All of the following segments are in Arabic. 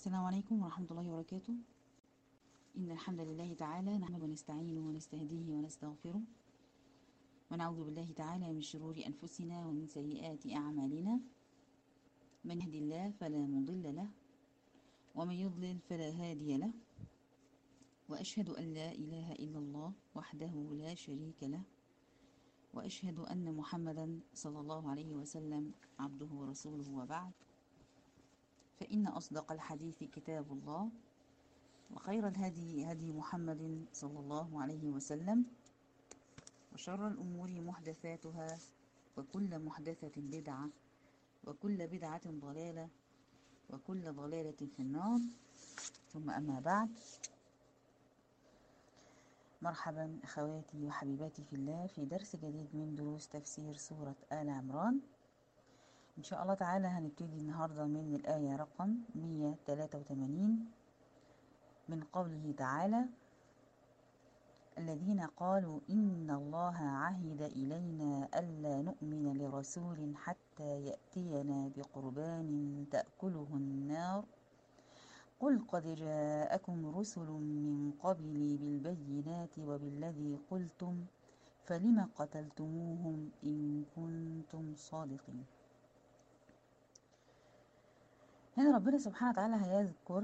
السلام عليكم ورحمة الله وبركاته. إن الحمد لله تعالى نحمده ونستعينه ونستهديه ونستغفره ونعوذ بالله تعالى من شرور أنفسنا ومن سيئات أعمالنا. من يهدي الله فلا مضل له ومن يضلل فلا هادي له، وأشهد أن لا إله إلا الله وحده لا شريك له، وأشهد أن محمدا صلى الله عليه وسلم عبده ورسوله، وبعد، فإن أصدق الحديث كتاب الله، وخير الهدي هدي محمد صلى الله عليه وسلم، وشر الأمور محدثاتها، وكل محدثة بدعة، وكل بدعة ضلالة، وكل ضلالة في النار. ثم أما بعد، مرحبا أخواتي وحبيباتي في الله في درس جديد من دروس تفسير سورة آل عمران. إن شاء الله تعالى هنبتدي النهاردة من الآية رقم 183 من قوله تعالى: الذين قالوا إن الله عهد إلينا ألا نؤمن لرسول حتى يأتينا بقربان تأكله النار قل قد جاءكم رسل من قبلي بالبينات وبالذي قلتم فلم قتلتموهم إن كنتم صادقين. هنا ربنا سبحانه وتعالى هيذكر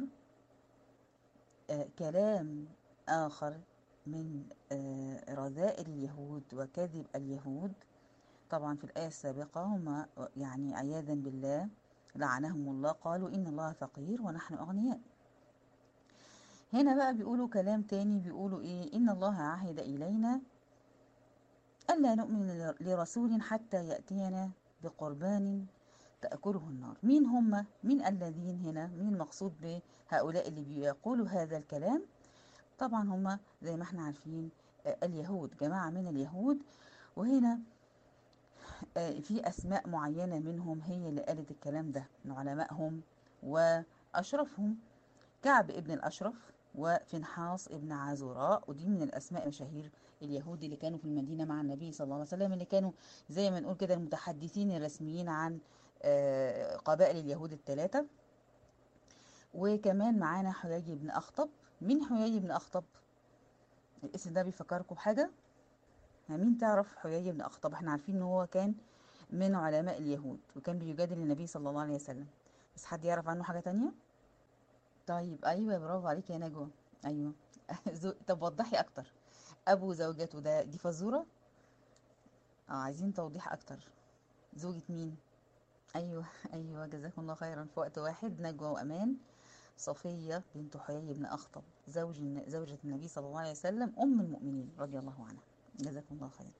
كلام آخر من رذائل اليهود وكذب اليهود. طبعا في الآية السابقة هم يعني عياذا بالله لعنهم الله، قالوا إن الله فقير ونحن أغنياء. هنا بقى بيقولوا كلام تاني، بيقولوا إيه؟ إن الله عهد إلينا ألا نؤمن لرسول حتى يأتينا بقربان تأكله النار. مين هم؟ مين الذين هنا؟ مين المقصود بهؤلاء اللي بيقولوا هذا الكلام؟ طبعا هم زي ما احنا عارفين اليهود، جماعة من اليهود. وهنا في أسماء معينة منهم هي اللي قالت الكلام ده من علمائهم وأشرفهم: كعب ابن الأشرف وفنحاس ابن عازوراء. ودي من الأسماء مشاهير اليهود اللي كانوا في المدينة مع النبي صلى الله عليه وسلم، اللي كانوا زي ما نقول كده المتحدثين الرسميين عن قبائل اليهود الثلاثة. وكمان معانا حيي بن أخطب. مين حيي بن أخطب؟ الاسم ده بيفكركم بحاجة؟ مين تعرف حيي بن أخطب؟ احنا عارفين ان هو كان من علماء اليهود وكان بيجادل النبي صلى الله عليه وسلم، بس حد يعرف عنه حاجة تانية؟ طيب ايوه، برافو عليك يا نجوى. ايوه. طب وضحي اكتر. ابو زوجته دي فزورة. عايزين توضيح اكتر. زوجة مين؟ ايوه ايوه، جزاكم الله خيرا. في وقت واحد نجوى وامان. صفية بنت حيي بن أخطب زوجة النبي صلى الله عليه وسلم، أم المؤمنين رضي الله عنها. جزاكم الله خيرا.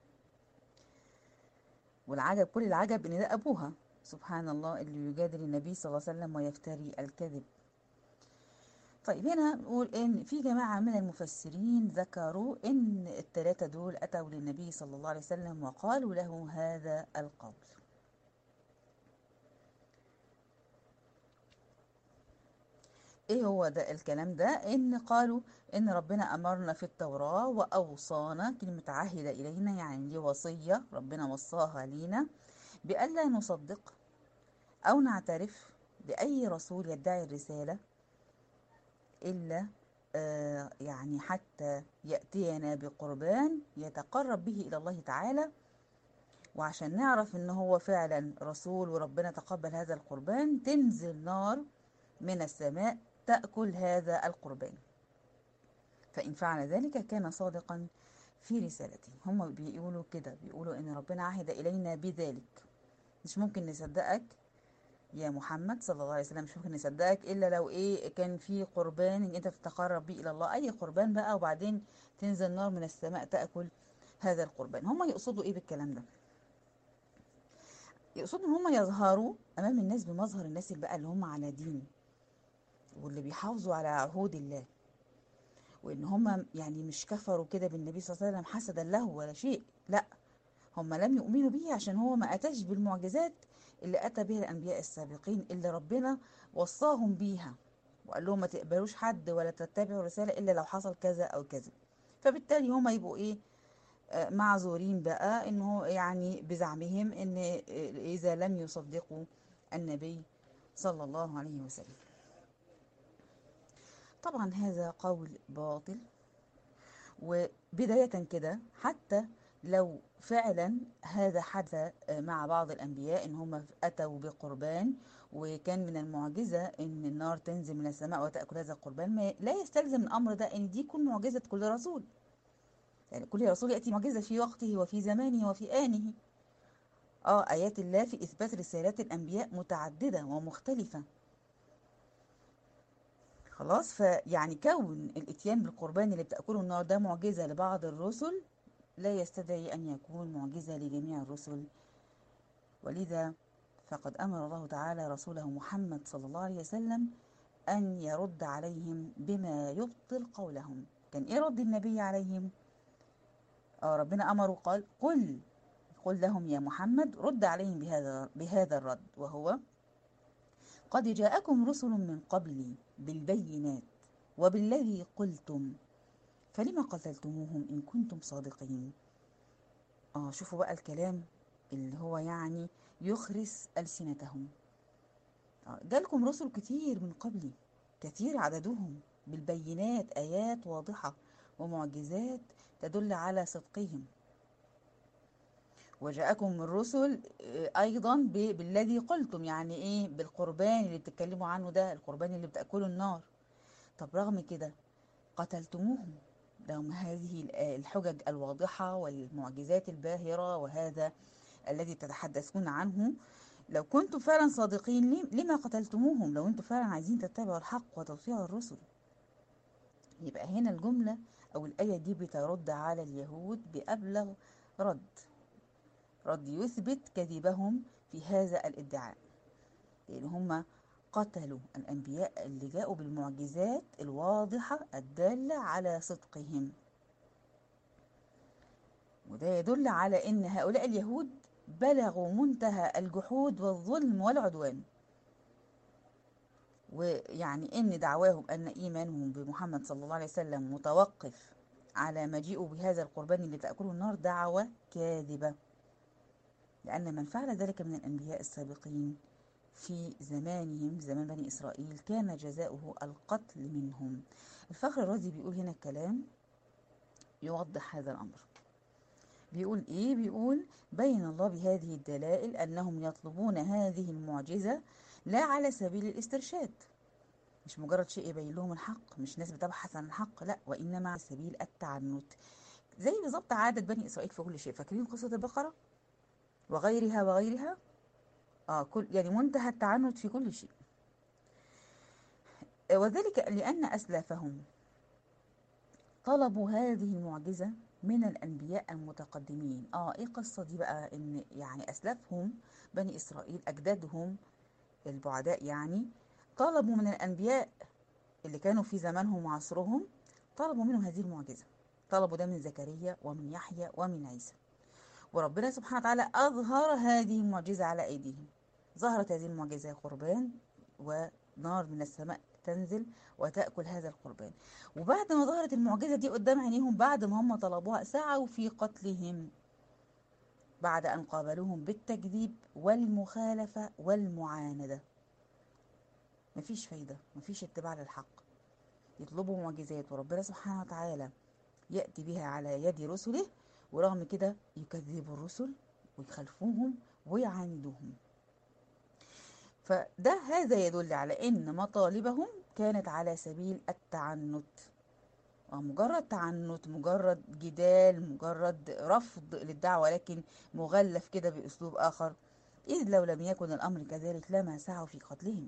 والعجب، كل العجب ان ده ابوها، سبحان الله، اللي يجادل النبي صلى الله عليه وسلم ويفتري الكذب. طيب هنا نقول ان في جماعة من المفسرين ذكروا ان الثلاثة دول اتوا للنبي صلى الله عليه وسلم وقالوا له هذا القول. ايه هو ده الكلام ده؟ ان قالوا ان ربنا امرنا في التوراة واوصانا، كلمة عهد الينا يعني دي وصية ربنا وصاها لينا، بألا نصدق أو نعترف بأي رسول يدعي الرسالة إلا يعني حتى يأتينا بقربان يتقرب به إلى الله تعالى. وعشان نعرف إن هو فعلا رسول وربنا تقبل هذا القربان، تنزل نار من السماء تأكل هذا القربان، فإن فعل ذلك كان صادقا في رسالته. هم بيقولوا كده، بيقولوا إن ربنا عهد إلينا بذلك. مش ممكن نصدقك يا محمد صلى الله عليه وسلم، مش ممكن نصدقك الا لو ايه؟ كان في قربان ان انت تتقرب به الى الله، اي قربان بقى، وبعدين تنزل نار من السماء تاكل هذا القربان. هم يقصدوا ايه بالكلام ده؟ يقصدوا ان هم يظهروا امام الناس بمظهر الناس اللي بقى اللي هم على دين واللي بيحافظوا على عهود الله، وان هم يعني مش كفروا كده بالنبي صلى الله عليه وسلم حسدا له ولا شيء، لا، هم لم يؤمنوا به عشان هو ما أتاش بالمعجزات اللي أتى بها الأنبياء السابقين اللي ربنا وصاهم بيها، وقال لهم ما تقبلوش حد ولا تتبعوا رسالة إلا لو حصل كذا أو كذا. فبالتالي هم يبقوا إيه؟ معذورين بقى، إنه يعني بزعمهم إن إذا لم يصدقوا النبي صلى الله عليه وسلم. طبعا هذا قول باطل. وبداية كده، حتى لو فعلا هذا حدث مع بعض الأنبياء إن هم أتوا بقربان، وكان من المعجزة إن النار تنزل من السماء وتأكل هذا القربان، ما لا يستلزم الأمر ده إن دي تكون معجزة كل رسول. يعني كل رسول يأتي معجزة في وقته وفي زمانه وفي آنه. آيات الله في إثبات رسالات الأنبياء متعددة ومختلفة. خلاص، فيعني كون الإتيان بالقربان اللي بتأكله النار ده معجزة لبعض الرسل، لا يستدعي أن يكون معجزة لجميع الرسل. ولذا فقد أمر الله تعالى رسوله محمد صلى الله عليه وسلم أن يرد عليهم بما يبطل قولهم. كان إيه رد النبي عليهم؟ ربنا أمره قال: قل لهم يا محمد رد عليهم بهذا الرد، وهو: قد جاءكم رسل من قبلي بالبينات وبالذي قلتم فلم قتلتموهم إن كنتم صادقين. شوفوا بقى الكلام اللي هو يعني يخرس ألسنتهم. جالكم رسل كتير من قبلي، كثير عددهم، بالبينات، آيات واضحة ومعجزات تدل على صدقهم. وجاءكم الرسل أيضا بالذي قلتم، يعني إيه؟ بالقربان اللي بتتكلموا عنه ده، القربان اللي بتأكله النار. طب رغم كده قتلتموهم، رغم هذه الحجج الواضحة والمعجزات الباهرة وهذا الذي تتحدثون عنه، لو كنتم فعلا صادقين لما قتلتموهم؟ لو انتم فعلا عايزين تتبعوا الحق وتطيعوا الرسل. يبقى هنا الجملة أو الآية دي بترد على اليهود بأبلغ رد يثبت كذبهم في هذا الادعاء، لأن هم قتلوا الأنبياء اللي جاءوا بالمعجزات الواضحة الدالة على صدقهم. وده يدل على أن هؤلاء اليهود بلغوا منتهى الجحود والظلم والعدوان. ويعني ان دعواهم ان ايمانهم بمحمد صلى الله عليه وسلم متوقف على مجيئه بهذا القربان اللي تأكله النار دعوة كاذبة، لأن من فعل ذلك من الأنبياء السابقين في زمانهم، زمان بني إسرائيل، كان جزاؤه القتل منهم. الفخر الرازي بيقول هنا الكلام يوضح هذا الأمر. بيقول إيه؟ بيقول: بين الله بهذه الدلائل أنهم يطلبون هذه المعجزة لا على سبيل الاسترشاد، مش مجرد شيء يبين لهم الحق، مش ناس بتبحث عن الحق، لا، وإنما على سبيل التعنت، زي بالظبط عادة بني إسرائيل في كل شيء. فاكرين قصة البقرة وغيرها؟ كل يعني منتهى التعنت في كل شيء. وذلك لأن أسلافهم طلبوا هذه المعجزة من الأنبياء المتقدمين. إيه القصة دي بقى؟ إن يعني أسلافهم بني إسرائيل، أجدادهم البعداء، يعني طلبوا من الأنبياء اللي كانوا في زمانهم وعصرهم، طلبوا منهم هذه المعجزة. طلبوا ده من زكريا ومن يحيى ومن عيسى، وربنا سبحانه وتعالى أظهر هذه المعجزة على أيديهم. ظهرت هذه المعجزة قربان، ونار من السماء تنزل وتأكل هذا القربان. وبعد ما ظهرت المعجزة دي قدام عينيهم، بعد ما هم طلبوها، سعوا في قتلهم بعد أن قابلوهم بالتكذيب والمخالفة والمعاندة. مفيش فايدة، مفيش اتباع للحق. يطلبوا معجزات وربنا سبحانه وتعالى يأتي بها على يد رسله، ورغم كده يكذبوا الرسل ويخالفوهم ويعاندوهم. هذا يدل على ان مطالبهم كانت على سبيل التعنت، مجرد تعنت، مجرد جدال، مجرد رفض للدعوة، لكن مغلف كده بأسلوب آخر. إذ لو لم يكن الأمر كذلك لما سعوا في قتلهم.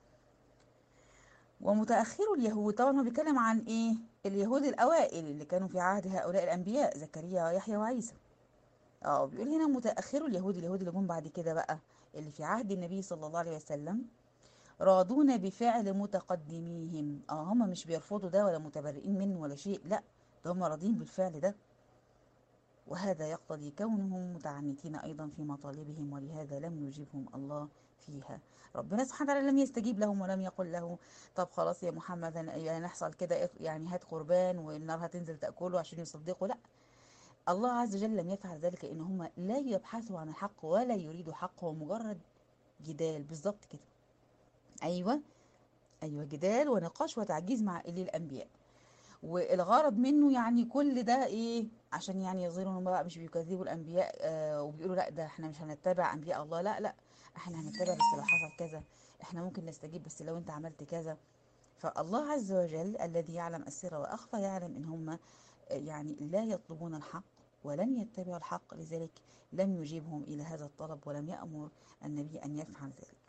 ومتأخرو اليهود، طبعا هو بيتكلم عن إيه؟ اليهود الأوائل اللي كانوا في عهد هؤلاء الأنبياء زكريا ويحيى وعيسى. بيقول هنا متأخرو اليهود اللي جم بعد كده بقى، اللي في عهد النبي صلى الله عليه وسلم، راضون بفعل متقدميهم. هم مش بيرفضوا ده ولا متبرئين منه ولا شيء، لا، ده هم راضين بالفعل ده. وهذا يقتضي كونهم متعنتين أيضا في مطالبهم، ولهذا لم يجيبهم الله فيها. ربنا سبحانه وتعالى لم يستجيب لهم ولم يقل له: طب خلاص يا محمد يعني نحصل كده، يعني هات قربان والنار هتنزل تأكله عشان يصدقوا. لا، الله عز وجل لم يفعل ذلك، إن هم لا يبحثوا عن الحق ولا يريدوا حق، هو مجرد جدال بالظبط كده. أيوة، أيوة، جدال ونقاش وتعجيز مع للأنبياء. والغرض منه يعني كل ده ايه؟ عشان يعني يظهروا ان هم بقى مش بيكذبوا الانبياء، وبيقولوا لا ده احنا مش هنتبع انبياء الله، لا لا، احنا هنتبع بس لو حصل كذا، احنا ممكن نستجيب بس لو انت عملت كذا. فالله عز وجل الذي يعلم السر واخفى يعلم ان هم يعني لا يطلبون الحق ولن يتبعوا الحق، لذلك لم يجيبهم الى هذا الطلب ولم يأمر النبي ان يفعل ذلك.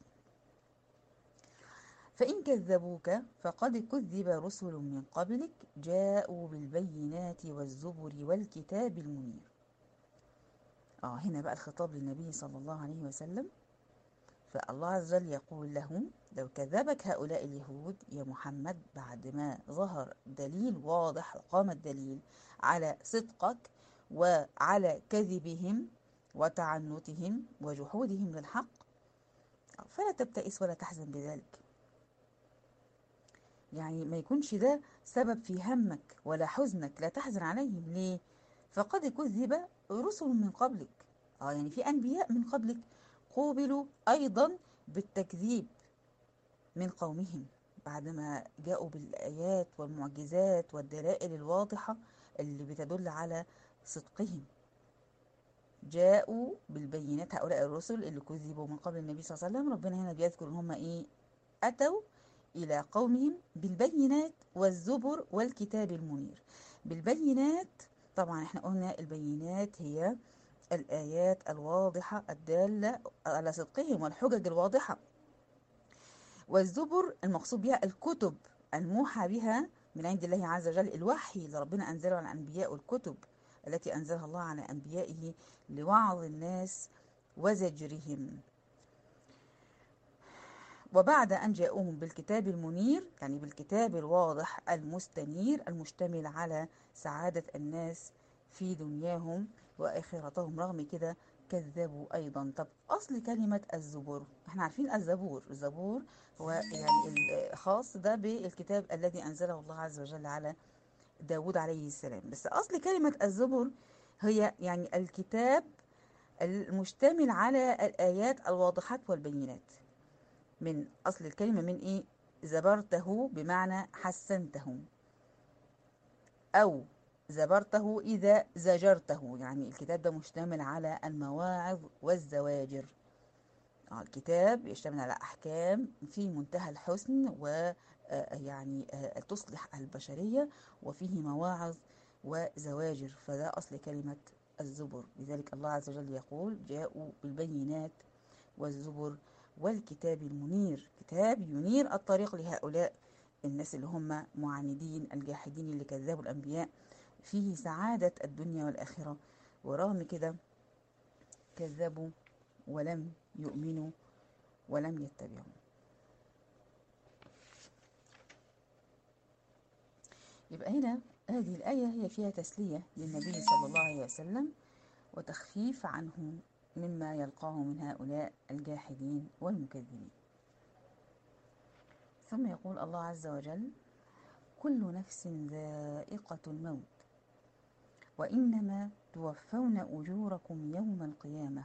فإن كذبوك فقد كذب رسل من قبلك جاءوا بالبينات والزبر والكتاب المنير. هنا بقى الخطاب للنبي صلى الله عليه وسلم. فالله عز وجل يقول لهم: لو كذبك هؤلاء اليهود يا محمد بعد ما ظهر دليل واضح وقام الدليل على صدقك وعلى كذبهم وتعنتهم وجحودهم للحق، فلا تبتئس ولا تحزن بذلك. يعني ما يكونش ده سبب في همك ولا حزنك، لا تحزن عليهم. ليه؟ فقد كذب رسل من قبلك. يعني في أنبياء من قبلك قوبلوا أيضا بالتكذيب من قومهم بعدما جاءوا بالآيات والمعجزات والدلائل الواضحة اللي بتدل على صدقهم. جاءوا بالبينات هؤلاء الرسل اللي كذبوا من قبل النبي صلى الله عليه وسلم. ربنا هنا بيذكر ان هم ايه؟ أتوا إلى قومهم بالبينات والزبر والكتاب المنير. بالبينات، طبعا احنا قلنا البينات هي الآيات الواضحة الدالة على صدقهم والحجج الواضحة. والزبر المقصود بها الكتب الموحى بها من عند الله عز وجل، الوحي اللي ربنا أنزله على الأنبياء، والكتب التي أنزلها الله على أنبيائه لوعظ الناس وزجرهم. وبعد أن جاءوهم بالكتاب المنير، يعني بالكتاب الواضح المستنير المشتمل على سعادة الناس في دنياهم وآخرتهم، رغم كده كذبوا أيضا. طب أصل كلمة الزبور، احنا عارفين الزبور هو يعني الخاص ده بالكتاب الذي أنزله الله عز وجل على داود عليه السلام. بس أصل كلمة الزبور هي يعني الكتاب المشتمل على الآيات الواضحات والبينات. من أصل الكلمة من إيه؟ زبرته بمعنى حسنته، أو زبرته إذا زجرته. يعني الكتاب ده مشتمل على المواعظ والزواجر. الكتاب يشتمل على أحكام في منتهى الحسن و يعني تصلح البشرية، وفيه مواعظ وزواجر، فده أصل كلمة الزبر. لذلك الله عز وجل يقول: جاءوا بالبينات والزبر والكتاب المنير، كتاب ينير الطريق لهؤلاء الناس اللي هم معاندين الجاحدين اللي كذبوا الأنبياء، فيه سعادة الدنيا والآخرة. ورغم كده كذبوا ولم يؤمنوا ولم يتبعوا. يبقى هنا هذه الآية هي فيها تسلية للنبي صلى الله عليه وسلم وتخفيف عنه مما يلقاه من هؤلاء الجاحدين والمكذبين. ثم يقول الله عز وجل: كل نفس ذائقة الموت وإنما توفون أجوركم يوم القيامة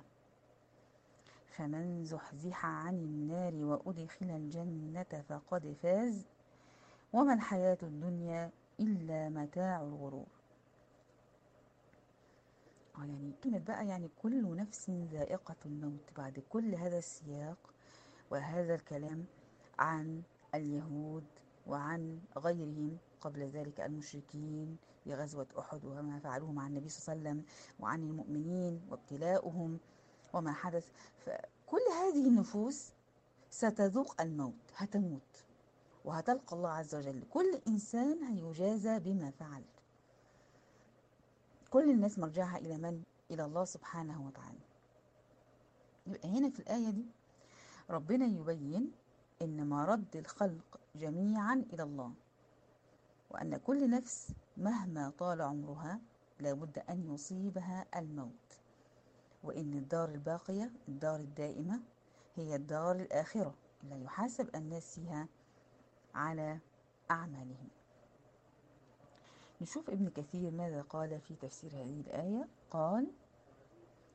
فمن زحزح عن النار وأدخل الجنة فقد فاز وما الحياة الدنيا إلا متاع الغرور. يعني كلمة بقى يعني كل نفس ذائقة الموت، بعد كل هذا السياق وهذا الكلام عن اليهود وعن غيرهم قبل ذلك المشركين في غزوة أحد وما فعلوه مع النبي صلى الله عليه وسلم، وعن المؤمنين وابتلاؤهم وما حدث، فكل هذه النفوس ستذوق الموت، هتموت وهتلقى الله عز وجل. كل إنسان هيجازى بما فعل. كل الناس مرجعها إلى من؟ إلى الله سبحانه وتعالى. يبقى هنا في الآية دي ربنا يبين إن مرد الخلق جميعا إلى الله، وأن كل نفس مهما طال عمرها لابد أن يصيبها الموت، وإن الدار الباقية الدار الدائمة هي الدار الآخرة اللي يحاسب الناس فيها على أعمالهم. نشوف ابن كثير ماذا قال في تفسير هذه الآية. قال: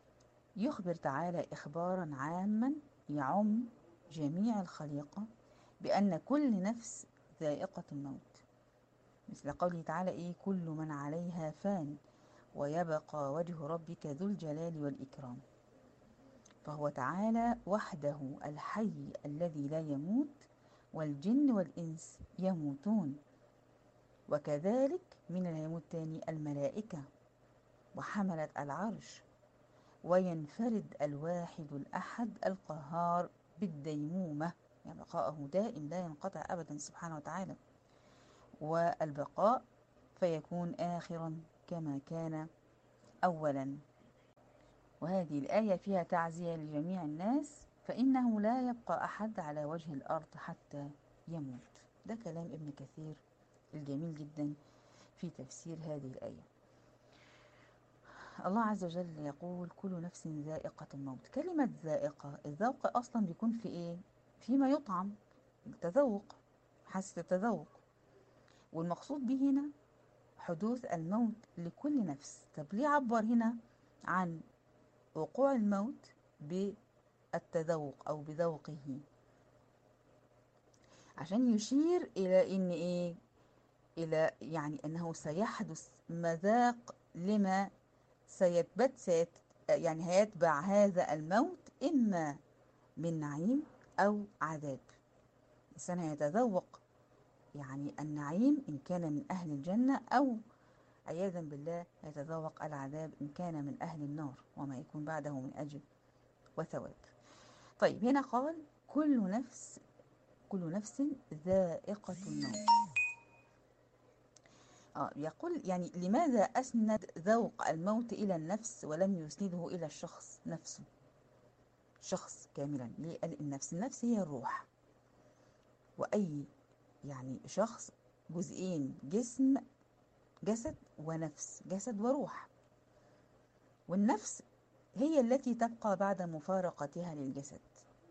يخبر تعالى إخبارا عاما يعم جميع الخليقة بأن كل نفس ذائقة الموت، مثل قوله تعالى إيه: كل من عليها فان ويبقى وجه ربك ذو الجلال والإكرام. فهو تعالى وحده الحي الذي لا يموت، والجن والإنس يموتون، وكذلك من اللي هيموت تاني الملائكة وحملة العرش، وينفرد الواحد الأحد القهار بالديمومة، يعني بقاءه دائم لا ينقطع أبدا سبحانه وتعالى، والبقاء فيكون آخرا كما كان أولا. وهذه الآية فيها تعزية لجميع الناس، فإنه لا يبقى أحد على وجه الأرض حتى يموت. ده كلام ابن كثير الجميل جدا في تفسير هذه الآية. الله عز وجل يقول: كل نفس ذائقة الموت. كلمة ذائقة، الذوق أصلا بيكون في إيه؟ فيما يطعم، التذوق، حاسة التذوق، والمقصود به هنا حدوث الموت لكل نفس. طب ليه عبر هنا عن وقوع الموت بالتذوق أو بذوقه؟ عشان يشير إلى إن إيه؟ إلى يعني أنه سيحدث مذاق لما يعني هيتبع هذا الموت، إما من نعيم أو عذاب. الإنسان هيتذوق يعني النعيم إن كان من أهل الجنة، أو عياذا بالله يتذوق العذاب إن كان من أهل النار، وما يكون بعده من أجر وثواب. طيب هنا قال: كل نفس ذائقة الموت. يقول يعني لماذا أسند ذوق الموت إلى النفس ولم يسنده إلى الشخص نفسه، شخص كاملا؟ ليه قال النفس هي الروح، وأي يعني شخص جزئين، جسد ونفس، جسد وروح. والنفس هي التي تبقى بعد مفارقتها للجسد،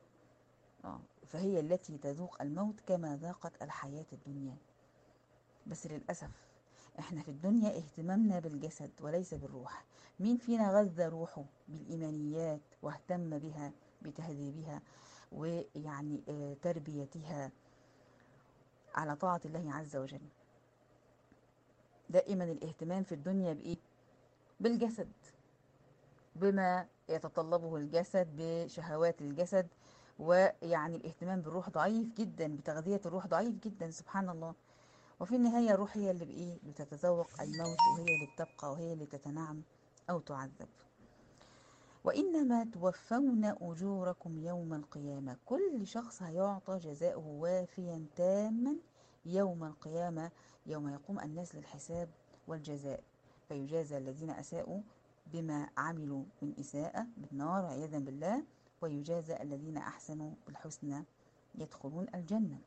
فهي التي تذوق الموت كما ذاقت الحياة الدنيا. بس للأسف احنا في الدنيا اهتمامنا بالجسد وليس بالروح. مين فينا غذى روحه بالإيمانيات واهتم بها بتهذيبها ويعني تربيتها على طاعة الله عز وجل؟ دائما الاهتمام في الدنيا بإيه؟ بالجسد، بما يتطلبه الجسد، بشهوات الجسد، ويعني الاهتمام بالروح ضعيف جدا، بتغذية الروح ضعيف جدا، سبحان الله. وفي النهاية الروح هي اللي بإيه؟ بتتذوق الموت، وهي اللي بتبقى، وهي اللي تتنعم أو تعذب. وإنما توفون أجوركم يوم القيامة. كل شخص هيعطى جزاؤه وافيا تاما يوم القيامة، يوم يقوم الناس للحساب والجزاء، فيجازى الذين أساءوا بما عملوا من إساءة بالنار عياذا بالله، ويجازى الذين أحسنوا بالحسنى يدخلون الجنة.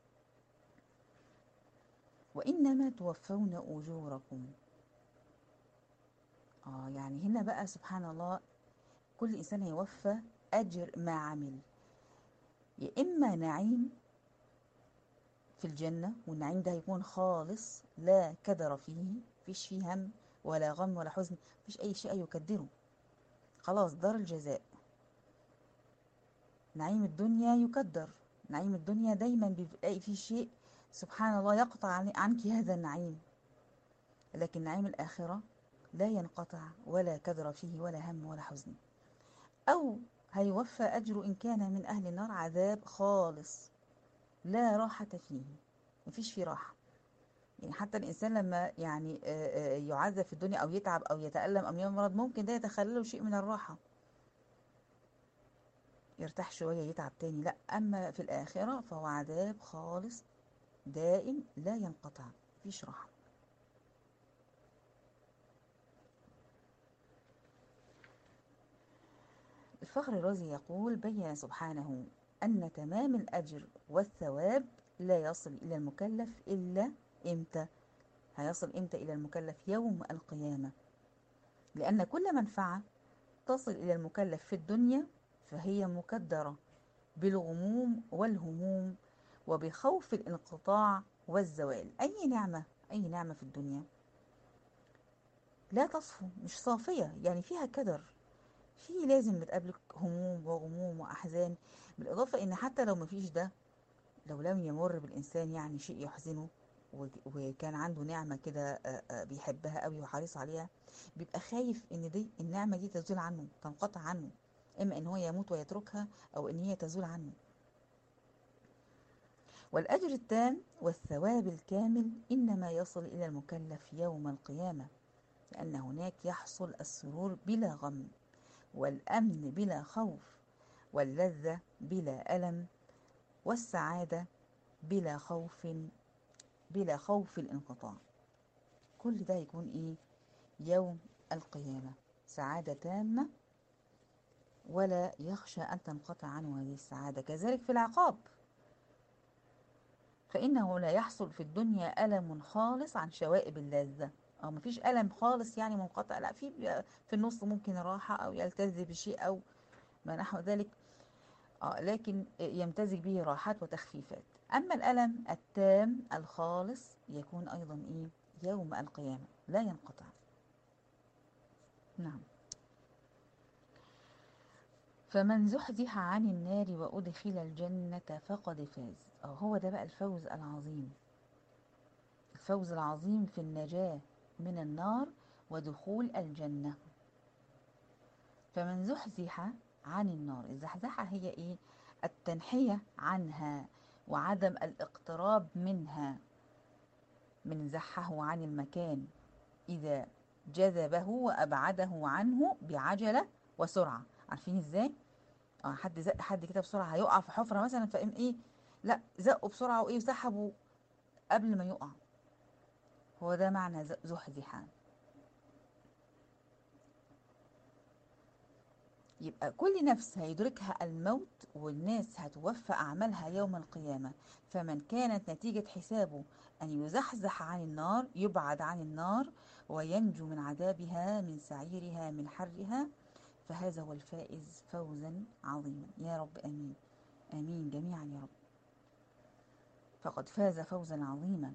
وإنما توفون أجوركم. يعني هنا بقى سبحان الله، كل إنسان هيوفى أجر ما عمل، يا إما نعيم في الجنة، والنعيم ده هيكون خالص لا كدر فيه، مفيش فيه هم ولا غم ولا حزن، مفيش أي شيء يكدره، خلاص دار الجزاء. نعيم الدنيا يكدر، نعيم الدنيا دايما بيلاقي فيه شيء سبحان الله يقطع عنك هذا النعيم، لكن نعيم الآخرة لا ينقطع ولا كدر فيه ولا هم ولا حزن. أو هيوفى أجره إن كان من أهل النار عذاب خالص لا راحة فيه، مفيش فيه راحة. يعني حتى الإنسان لما يعني يعذب في الدنيا أو يتعب أو يتألم أو يمرض، ممكن ده يتخلله شيء من الراحة، يرتاح شوية يتعب تاني، لا. أما في الآخرة فهو عذاب خالص دائم لا ينقطع، مفيش راحة. الفخر الرازي يقول: بين سبحانه أن تمام الأجر والثواب لا يصل إلى المكلف إلا إمتى؟ هيصل إمتى إلى المكلف؟ يوم القيامة. لأن كل منفعة تصل إلى المكلف في الدنيا فهي مكدرة بالغموم والهموم وبخوف الانقطاع والزوال. أي نعمة في الدنيا لا تصفو، مش صافية، يعني فيها كدر، لازم بتقابلك هموم وغموم وأحزان. بالإضافة إن حتى لو مفيش ده، لو لم يمر بالإنسان يعني شيء يحزنه، وكان عنده نعمة كده بيحبها قوي وحريص عليها، بيبقى خايف ان دي النعمة دي تزول عنه، تنقطع عنه، اما ان هو يموت ويتركها او ان هي تزول عنه. والأجر التام والثواب الكامل إنما يصل إلى المكلف يوم القيامة، لأن هناك يحصل السرور بلا غم، والأمن بلا خوف، واللذة بلا ألم، والسعادة بلا خوف الانقطاع. كل ده يكون إيه؟ يوم القيامة، سعادة تامة ولا يخشى أن تنقطع عنه هذه السعادة. كذلك في العقاب، فإنه لا يحصل في الدنيا ألم خالص عن شوائب اللذة، أو مفيش ألم خالص يعني منقطع، لا، في النص ممكن راحة أو يلتذ بشيء أو ما نحو ذلك، لكن يمتزج به راحات وتخفيفات. أما الألم التام الخالص يكون أيضا إيه؟ يوم القيامة لا ينقطع. نعم. فمن زحزح عن النار وأدخل الجنة فقد فاز. هو ده بقى الفوز العظيم، الفوز العظيم في النجاة من النار ودخول الجنة. فمن زحزح عن النار، الزحزحة هي إيه؟ التنحية عنها وعدم الاقتراب منها. من زحه عن المكان إذا جذبه وأبعده عنه بعجلة وسرعة. عارفين إزاي؟ حد زق حد كده بسرعة هيقع في حفرة مثلا، فإن إيه؟ لا، زقه بسرعة وإيه وسحبه قبل ما يقع. هو ده معنى زحزح. يبقى كل نفس هيدركها الموت، والناس هتوفى أعمالها يوم القيامة. فمن كانت نتيجة حسابه أن يزحزح عن النار، يبعد عن النار وينجو من عذابها، من سعيرها، من حرها، فهذا هو الفائز فوزا عظيما. يا رب آمين. آمين جميعا يا رب. فقد فاز فوزا عظيما.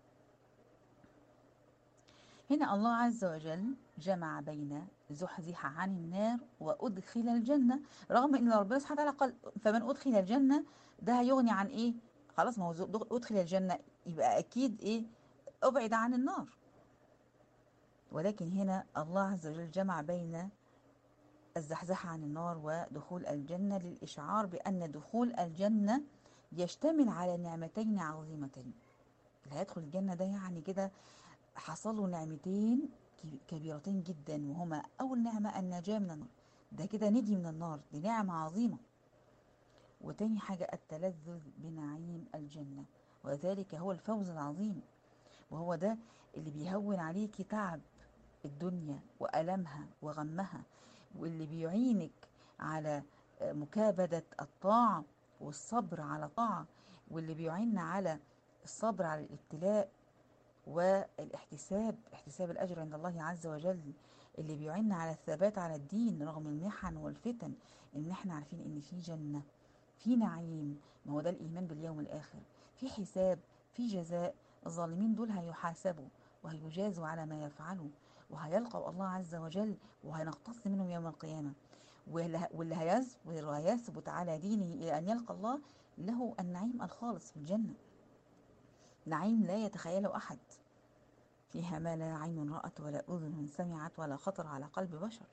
هنا الله عز وجل جمع بين زحزح عن النار وأدخل الجنة، رغم أن ربنا سبحانه وتعالى قال فمن أدخل الجنة، ده هيغني عن إيه؟ خلاص، ما هو أدخل الجنة يبقى أكيد إيه؟ أبعد عن النار. ولكن هنا الله عز وجل جمع بين الزحزحة عن النار ودخول الجنة للإشعار بأن دخول الجنة يشتمل على نعمتين عظيمتين. اللي هيدخل الجنة ده يعني كده حصل له نعمتين كبيرتين جدا، وهما أول نعمة النجاة من النار، ده كده ندي من النار، دي نعمة عظيمة. وتاني حاجة التلذذ بنعيم الجنة، وذلك هو الفوز العظيم. وهو ده اللي بيهون عليكي تعب الدنيا وألمها وغمها، واللي بيعينك على مكابدة الطاعة والصبر على طاعة، واللي بيعين على الصبر على الابتلاء والاحتساب، احتساب الأجر عند الله عز وجل، اللي بيعيننا على الثبات على الدين رغم المحن والفتن، ان احنا عارفين ان في جنة، في نعيم، ما هو ده الإيمان باليوم الآخر، في حساب، في جزاء. الظالمين دول هيحاسبوا وهيجازوا على ما يفعلوا، وهيلقوا الله عز وجل، وهنقتص منهم يوم القيامة. واللي هيثبت على دينه إلى أن يلقى الله، له النعيم الخالص في الجنة، نعيم لا يتخيله أحد، فيها ما لا عين رأت ولا أذن سمعت ولا خطر على قلب بشر.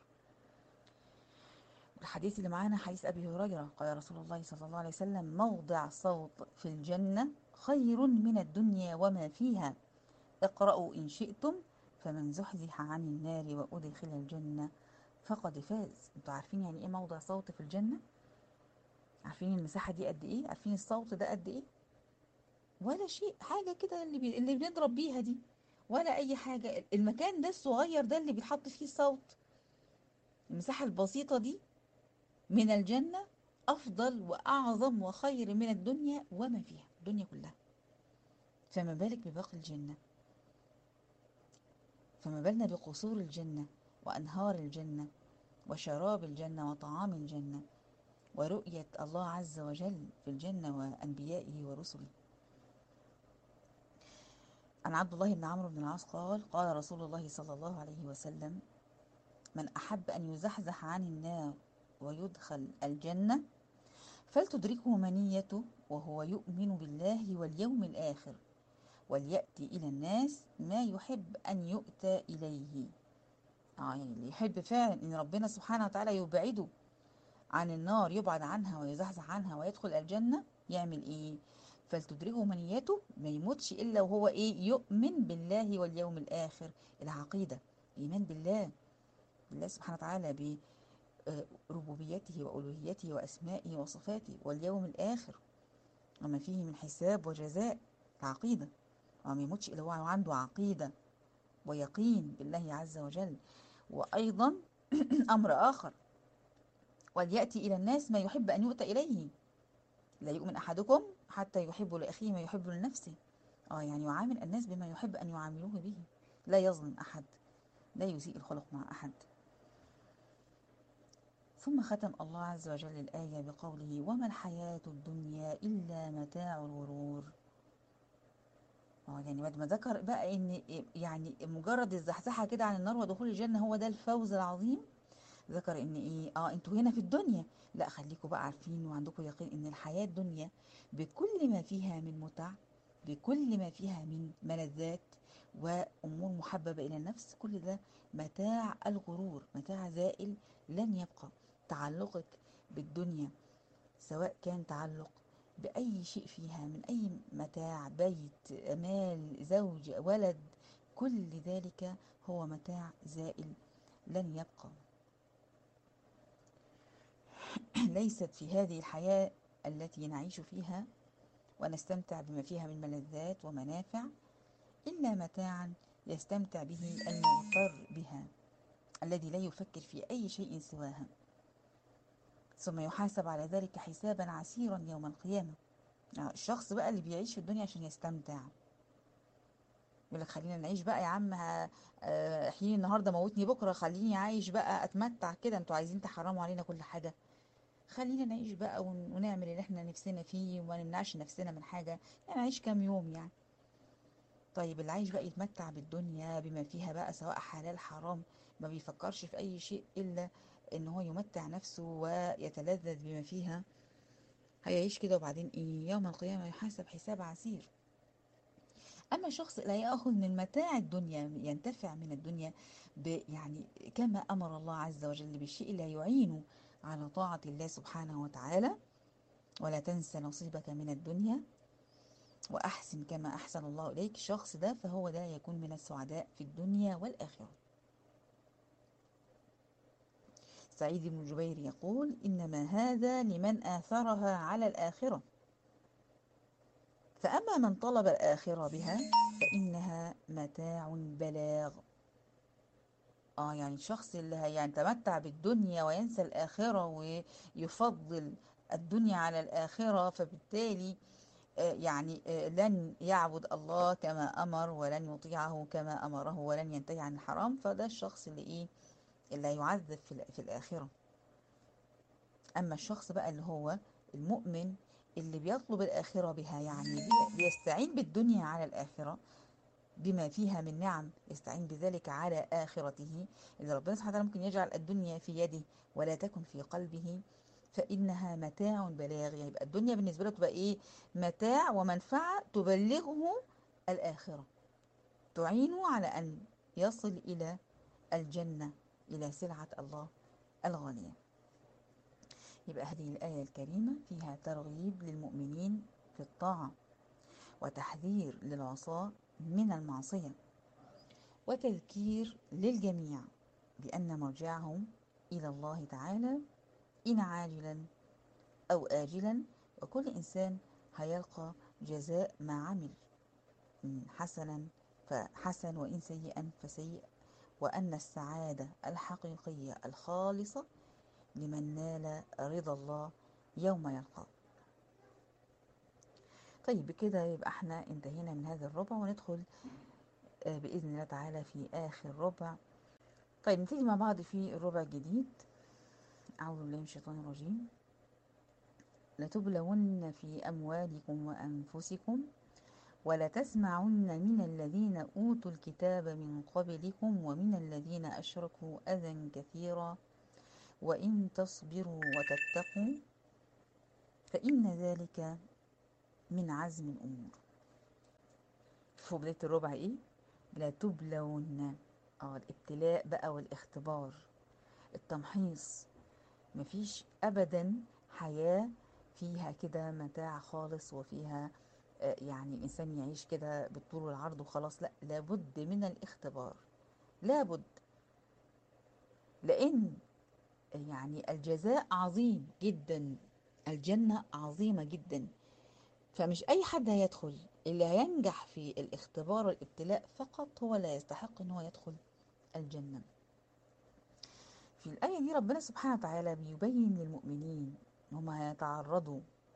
الحديث اللي معانا حديث أبي هريرة، قال رسول الله صلى الله عليه وسلم: موضع صوت في الجنة خير من الدنيا وما فيها، اقرأوا إن شئتم، فمن زحزح عن النار وأدخل الجنة فقد فاز. انتوا عارفين يعني ايه موضع صوت في الجنة؟ عارفين المساحة دي قد ايه؟ عارفين الصوت ده قد ايه؟ ولا شيء، حاجة كده اللي بنضرب بيها دي، ولا أي حاجة. المكان ده الصغير ده اللي بيحط فيه الصوت، المساحة البسيطة دي من الجنة أفضل وأعظم وخير من الدنيا وما فيها، الدنيا كلها. فما بالك بباقي الجنة؟ فما بالنا بقصور الجنة وأنهار الجنة وشراب الجنة وطعام الجنة ورؤية الله عز وجل في الجنة وأنبيائه ورسله. عن عبد الله بن عمرو بن العاص قال: قال رسول الله صلى الله عليه وسلم: من أحب أن يزحزح عن النار ويدخل الجنة فلتدركه منيته وهو يؤمن بالله واليوم الآخر، وليأتي إلى الناس ما يحب أن يؤتى إليه. يعني اللي يحب فعلا إن ربنا سبحانه وتعالى يبعده عن النار، يبعد عنها ويزحزح عنها ويدخل الجنة، يعمل إيه؟ فلتدركه منيته، ما يموتش إلا وهو إيه؟ يؤمن بالله واليوم الآخر. العقيدة، إيمان بالله، بالله سبحانه وتعالى، بربوبيته وألوهيته وأسمائه وصفاته، واليوم الآخر وما فيه من حساب وجزاء. العقيدة، وما يموتش إلا هو عنده عقيدة ويقين بالله عز وجل. وأيضا أمر آخر، وليأتي إلى الناس ما يحب أن يؤتى إليه. لا يؤمن أحدكم حتى يحب لأخيه ما يحب لنفسه. يعني يعامل الناس بما يحب أن يعاملوه به، لا يظلم أحد، لا يسيء الخلق مع أحد. ثم ختم الله عز وجل الآية بقوله: وما الحياة الدنيا إلا متاع الغرور. يعني بعد ما ذكر بقى ان يعني مجرد الزحزحة كده عن النار ودخول الجنة هو ده الفوز العظيم، ذكر ان ايه؟ انتوا هنا في الدنيا، لا خليكم بقى عارفين وعندكم يقين ان الحياة الدنيا بكل ما فيها من متع، بكل ما فيها من ملذات وامور محببة الى النفس، كل ده متاع الغرور، متاع زائل لن يبقى. تعلقك بالدنيا سواء كان تعلق بأي شيء فيها من أي متاع، بيت، مال، زوج، ولد، كل ذلك هو متاع زائل لن يبقى. ليست في هذه الحياة التي نعيش فيها ونستمتع بما فيها من ملذات ومنافع إلا متاعا يستمتع به المغتر بها، الذي لا يفكر في أي شيء سواها، ثم يحاسب على ذلك حسابا عسيرا يوم القيامة. الشخص بقى اللي بيعيش في الدنيا عشان يستمتع، يقول لك خلينا نعيش بقى يا عم، احييني النهارده موتني بكره، خليني عايش بقى اتمتع كده، انتوا عايزين تحرموا علينا كل حاجه، خلينا نعيش بقى ونعمل اللي احنا نفسنا فيه وما نمنعش نفسنا من حاجه، يعني نعيش كام يوم يعني. طيب اللي عايش بقى يتمتع بالدنيا بما فيها بقى سواء حلال حرام، ما بيفكرش في اي شيء الا ان هو يمتع نفسه ويتلذذ بما فيها، هيعيش كده وبعدين ايه؟ يوم القيامه يحاسب حساب عسير. أما شخص لا يأخذ من متاع الدنيا، ينتفع من الدنيا يعني كما أمر الله عز وجل بالشيء لا يعينه على طاعة الله سبحانه وتعالى، ولا تنس نصيبك من الدنيا وأحسن كما أحسن الله إليك، الشخص ده فهو ده يكون من السعداء في الدنيا والآخرة. سعيد بن جبير يقول: إنما هذا لمن آثرها على الآخرة، فأما من طلب الآخرة بها فإنها متاع بلاغ. يعني الشخص اللي هيتمتع بالدنيا وينسى الآخرة ويفضل الدنيا على الآخرة، فبالتالي يعني لن يعبد الله كما أمر، ولن يطيعه كما أمره، ولن ينتهي عن الحرام، فده الشخص اللي إيه؟ اللي هيعذب في الآخرة. أما الشخص بقى اللي هو المؤمن اللي بيطلب الآخرة بها، يعني بيستعين بالدنيا على الآخرة بما فيها من نعم، يستعين بذلك على آخرته، اللي ربنا سبحانه وتعالى ممكن يجعل الدنيا في يده ولا تكن في قلبه، فإنها متاع بلاغ. يعني يبقى الدنيا بالنسبة له تبقى إيه؟ متاع ومنفعة تبلغه الآخرة، تعينه على أن يصل إلى الجنة، إلى سلعة الله الغالية. يبقى هذه الآية الكريمة فيها ترغيب للمؤمنين في الطاعة، وتحذير للعصاة من المعصية، وتذكير للجميع بأن مرجعهم إلى الله تعالى إن عاجلا أو آجلا، وكل إنسان هيلقى جزاء ما عمل، إن حسنا فحسن وإن سيئا فسيء، وأن السعادة الحقيقية الخالصة لمن نال رضا الله يوم يلقاه. طيب بكده يبقى احنا انتهينا من هذا الربع، وندخل بإذن الله تعالى في آخر ربع. طيب نبتدي مع بعض في الربع الجديد. أعوذ بالله من الشيطان الرجيم. لتبلون في أموالكم وأنفسكم ولتسمعن من الذين أوتوا الكتاب من قبلكم ومن الذين أشركوا أذى كثيرا وإن تصبروا وتتقوا فإن ذلك من عزم الأمور. في بداية الربع إيه؟ لا تبلون. الابتلاء بقى والاختبار، التمحيص. مفيش أبدا حياة فيها كده متاع خالص وفيها يعني الإنسان يعيش كده بالطول والعرض وخلاص. لا، لابد من الاختبار، لابد. لأن يعني الجزاء عظيم جدا، الجنة عظيمة جدا. فمش أي حد هيدخل، اللي هينجح في الاختبار والابتلاء فقط هو اللي يستحق ان هو يدخل الجنة. في الآية دي ربنا سبحانه وتعالى بيبين للمؤمنين هم هيتعرضوا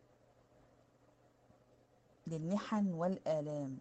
للمحن والآلام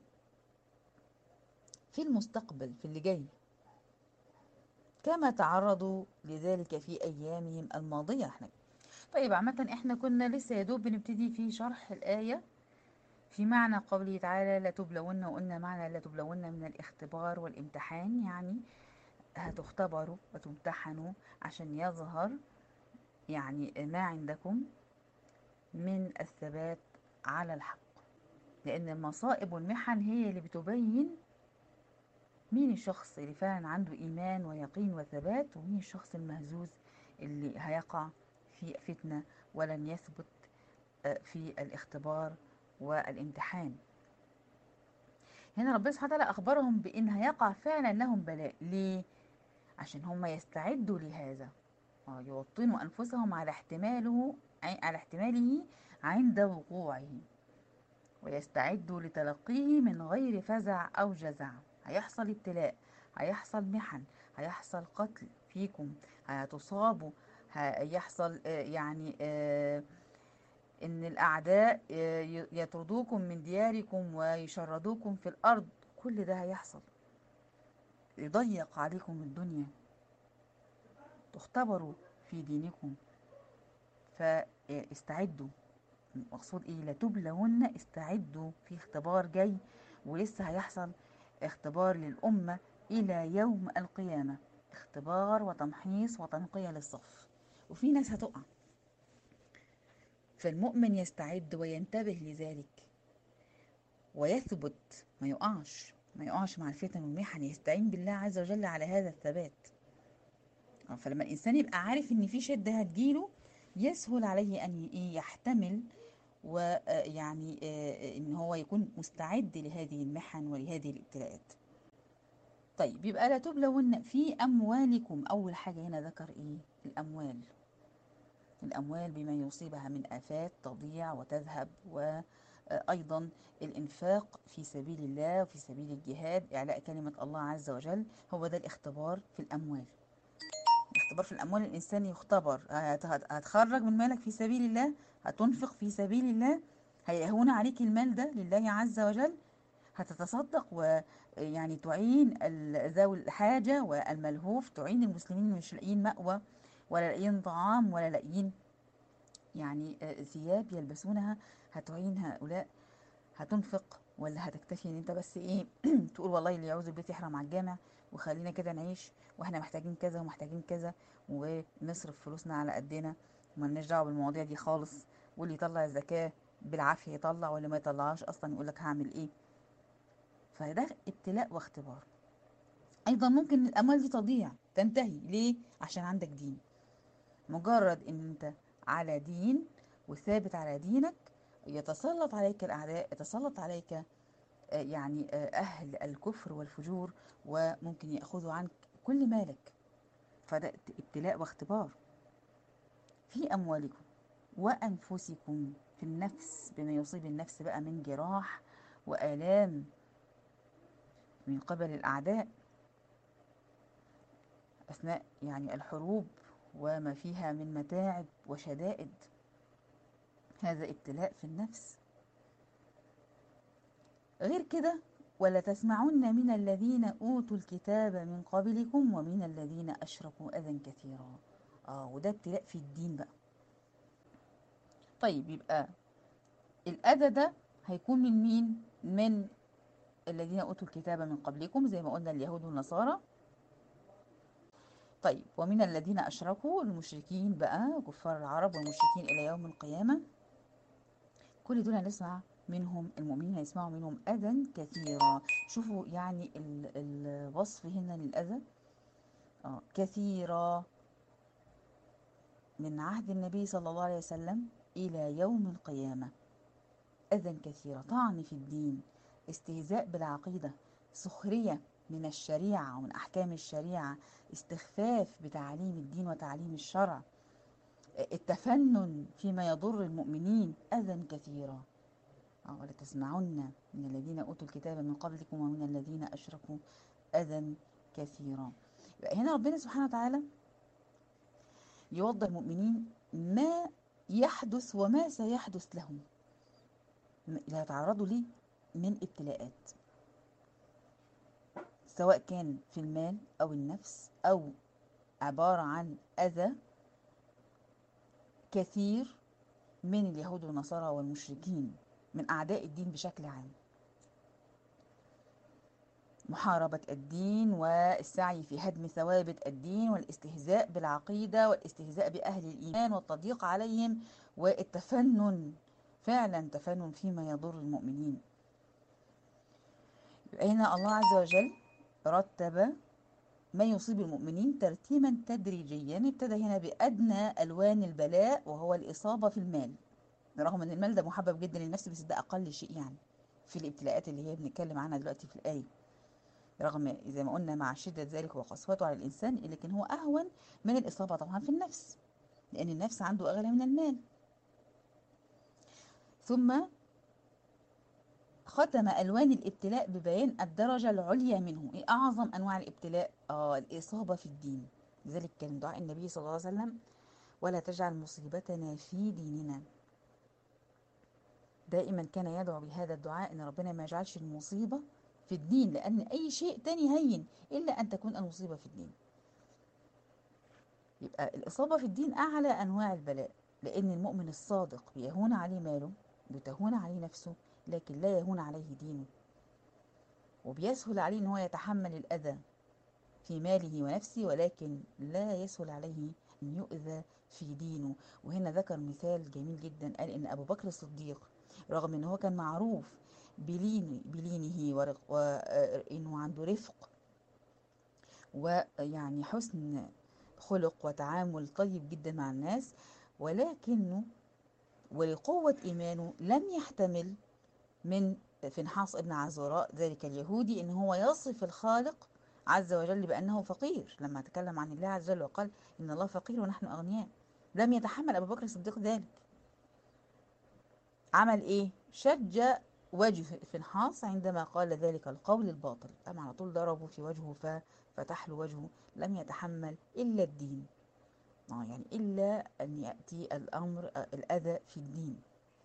في المستقبل، في اللي جاي، كما تعرضوا لذلك في أيامهم الماضية. طيب عامة احنا كنا لسه يا دوب بنبتدي في شرح الآية في معنى قوله تعالى لا تبلون، وقلنا معنى لا تبلون من الاختبار والامتحان، يعني هتختبروا وتمتحنوا عشان يظهر يعني ما عندكم من الثبات على الحق. لأن المصائب والمحن هي اللي بتبين مين الشخص اللي فعلا عنده إيمان ويقين وثبات، ومين الشخص المهزوز اللي هيقع في فتنة ولن يثبت في الاختبار والامتحان. هنا ربنا سبحانه وتعالى أخبرهم بأن هيقع فعلا لهم بلاء. ليه؟ عشان هم يستعدوا لهذا، يوطنوا أنفسهم على احتماله عند وقوعه، ويستعدوا لتلقيه من غير فزع أو جزع. هيحصل ابتلاء، هيحصل محن، هيحصل قتل فيكم، هتصابوا، هيحصل يعني إن الأعداء يطردوكم من دياركم ويشردوكم في الأرض. كل ده هيحصل، يضيق عليكم الدنيا، تختبروا في دينكم. فاستعدوا. مقصود ايه؟ لتبلون، استعدوا في اختبار جاي، ولسه هيحصل اختبار للأمة إلى يوم القيامة، اختبار وتمحيص وتنقية للصف، وفي ناس هتقع. فالمؤمن يستعد وينتبه لذلك ويثبت، ما يقعش مع الفتن والمحن، يستعين بالله عز وجل على هذا الثبات. فلما الإنسان يبقى عارف إن في شدة هتجيله، يسهل عليه أن يحتمل، ويعني إن هو يكون مستعد لهذه المحن ولهذه الابتلاءات. طيب يبقى لا تبلون في أموالكم. أول حاجة هنا ذكر إيه؟ الأموال بما يصيبها من آفات تضيع وتذهب، وأيضا الإنفاق في سبيل الله وفي سبيل الجهاد، إعلاء كلمة الله عز وجل. هو ده الاختبار في الأموال. الاختبار في الأموال، الإنسان يختبر، هتخرج من مالك في سبيل الله، هتنفق في سبيل الله، هيهون عليك المال ده لله عز وجل، هتتصدق ويعني تعين ذوي الحاجة والملهوف، تعين المسلمين مش لاقيين مأوى ولا لاقيين طعام ولا لاقيين يعني ثياب يلبسونها، هتعين هؤلاء. هتنفق ولا هتكتفي ان انت بس ايه تقول والله اللي يعوز البيت يحرم على الجامع، وخلينا كده نعيش واحنا محتاجين كذا ومحتاجين كذا، ونصرف فلوسنا على قدنا وملناش دعوه بالمواضيع دي خالص. واللي يطلع الزكاه بالعافيه يطلع، واللي ما يطلعهاش اصلا يقول لك هعمل ايه. فده ابتلاء واختبار. ايضا ممكن الاموال دي تضيع تنتهي. ليه؟ عشان عندك دين. مجرد ان انت على دين وثابت على دينك، يتسلط عليك الاعداء، يتسلط عليك يعني أهل الكفر والفجور، وممكن يأخذوا عنك كل مالك. فده ابتلاء واختبار. في أموالكم وأنفسكم، في النفس بما يصيب النفس بقى من جراح وآلام من قبل الأعداء أثناء يعني الحروب وما فيها من متاعب وشدائد. هذا ابتلاء في النفس. غير كده، ولا تسمعن من الذين أوتوا الكتاب من قبلكم ومن الذين أشركوا أذى كثيرا. وده ابتلاء في الدين بقى. طيب يبقى الأذى ده هيكون من مين؟ من الذين أوتوا الكتاب من قبلكم، زي ما قلنا اليهود والنصارى. طيب ومن الذين أشركوا، المشركين بقى، كفار العرب والمشركين إلى يوم القيامة. كل دول هنسمع منهم، المؤمنين هيسمعوا منهم أذى كثيرا. شوفوا يعني الوصف هنا للأذى كثيرا، من عهد النبي صلى الله عليه وسلم إلى يوم القيامة. أذى كثيرا، طعن في الدين، استهزاء بالعقيدة، سخرية من الشريعة ومن أحكام الشريعة، استخفاف بتعاليم الدين وتعاليم الشرع، التفنن فيما يضر المؤمنين، أذى كثيرا. ولتسمعن من الذين أوتوا الكتاب من قبلكم ومن الذين أشركوا أذى كثيرا. يبقى هنا ربنا سبحانه وتعالى يوضح المؤمنين ما يحدث وما سيحدث لهم، لا يتعرضوا ليه من ابتلاءات، سواء كان في المال أو النفس، أو عبارة عن أذى كثير من اليهود والنصارى والمشركين، من أعداء الدين بشكل عام. محاربة الدين والسعي في هدم ثوابت الدين والاستهزاء بالعقيدة والاستهزاء بأهل الإيمان والتضييق عليهم والتفنن، فعلا تفنن فيما يضر المؤمنين. هنا الله عز وجل رتب ما يصيب المؤمنين ترتيبا تدريجيا. ابتدى هنا بأدنى ألوان البلاء وهو الإصابة في المال، رغم أن المال ده محبب جدا للنفس، بس ده أقل شيء يعني في الابتلاءات اللي هي بنتكلم عنها دلوقتي في الآية، رغم زي ما قلنا مع شدة ذلك وقسوته على الإنسان، لكن هو أهون من الإصابة طبعا في النفس، لأن النفس عنده أغلى من المال. ثم ختم ألوان الابتلاء ببيان الدرجة العليا منه. إيه أعظم أنواع الابتلاء؟ الإصابة في الدين. لذلك كان دعاء النبي صلى الله عليه وسلم: ولا تجعل مصيبتنا في ديننا. دائما كان يدعو بهذا الدعاء، ان ربنا ما يجعلش المصيبة في الدين، لان اي شيء تاني هين الا ان تكون المصيبة في الدين. يبقى الاصابة في الدين اعلى انواع البلاء، لان المؤمن الصادق بيهون عليه ماله، بتهون عليه نفسه، لكن لا يهون عليه دينه، وبيسهل عليه ان هو يتحمل الاذى في ماله ونفسه، ولكن لا يسهل عليه ان يؤذى في دينه. وهنا ذكر مثال جميل جدا، قال ان ابو بكر الصديق رغم ان هو كان معروف بلينه وانه عنده رفق ويعني حسن خلق وتعامل طيب جدا مع الناس، ولكنه ولقوة إيمانه لم يحتمل من فنحاس ابن عزوراء ذلك اليهودي ان هو يصف الخالق عز وجل بأنه فقير، لما تكلم عن الله عز وجل وقال إن الله فقير ونحن أغنياء. لم يتحمل أبو بكر الصديق ذلك. عمل إيه؟ شج وجه فنحاس عندما قال ذلك القول الباطل، أم على طول ضربه في وجهه ففتح له وجهه. لم يتحمل إلا الدين، يعني إلا أن يأتي الأمر الأذى في الدين.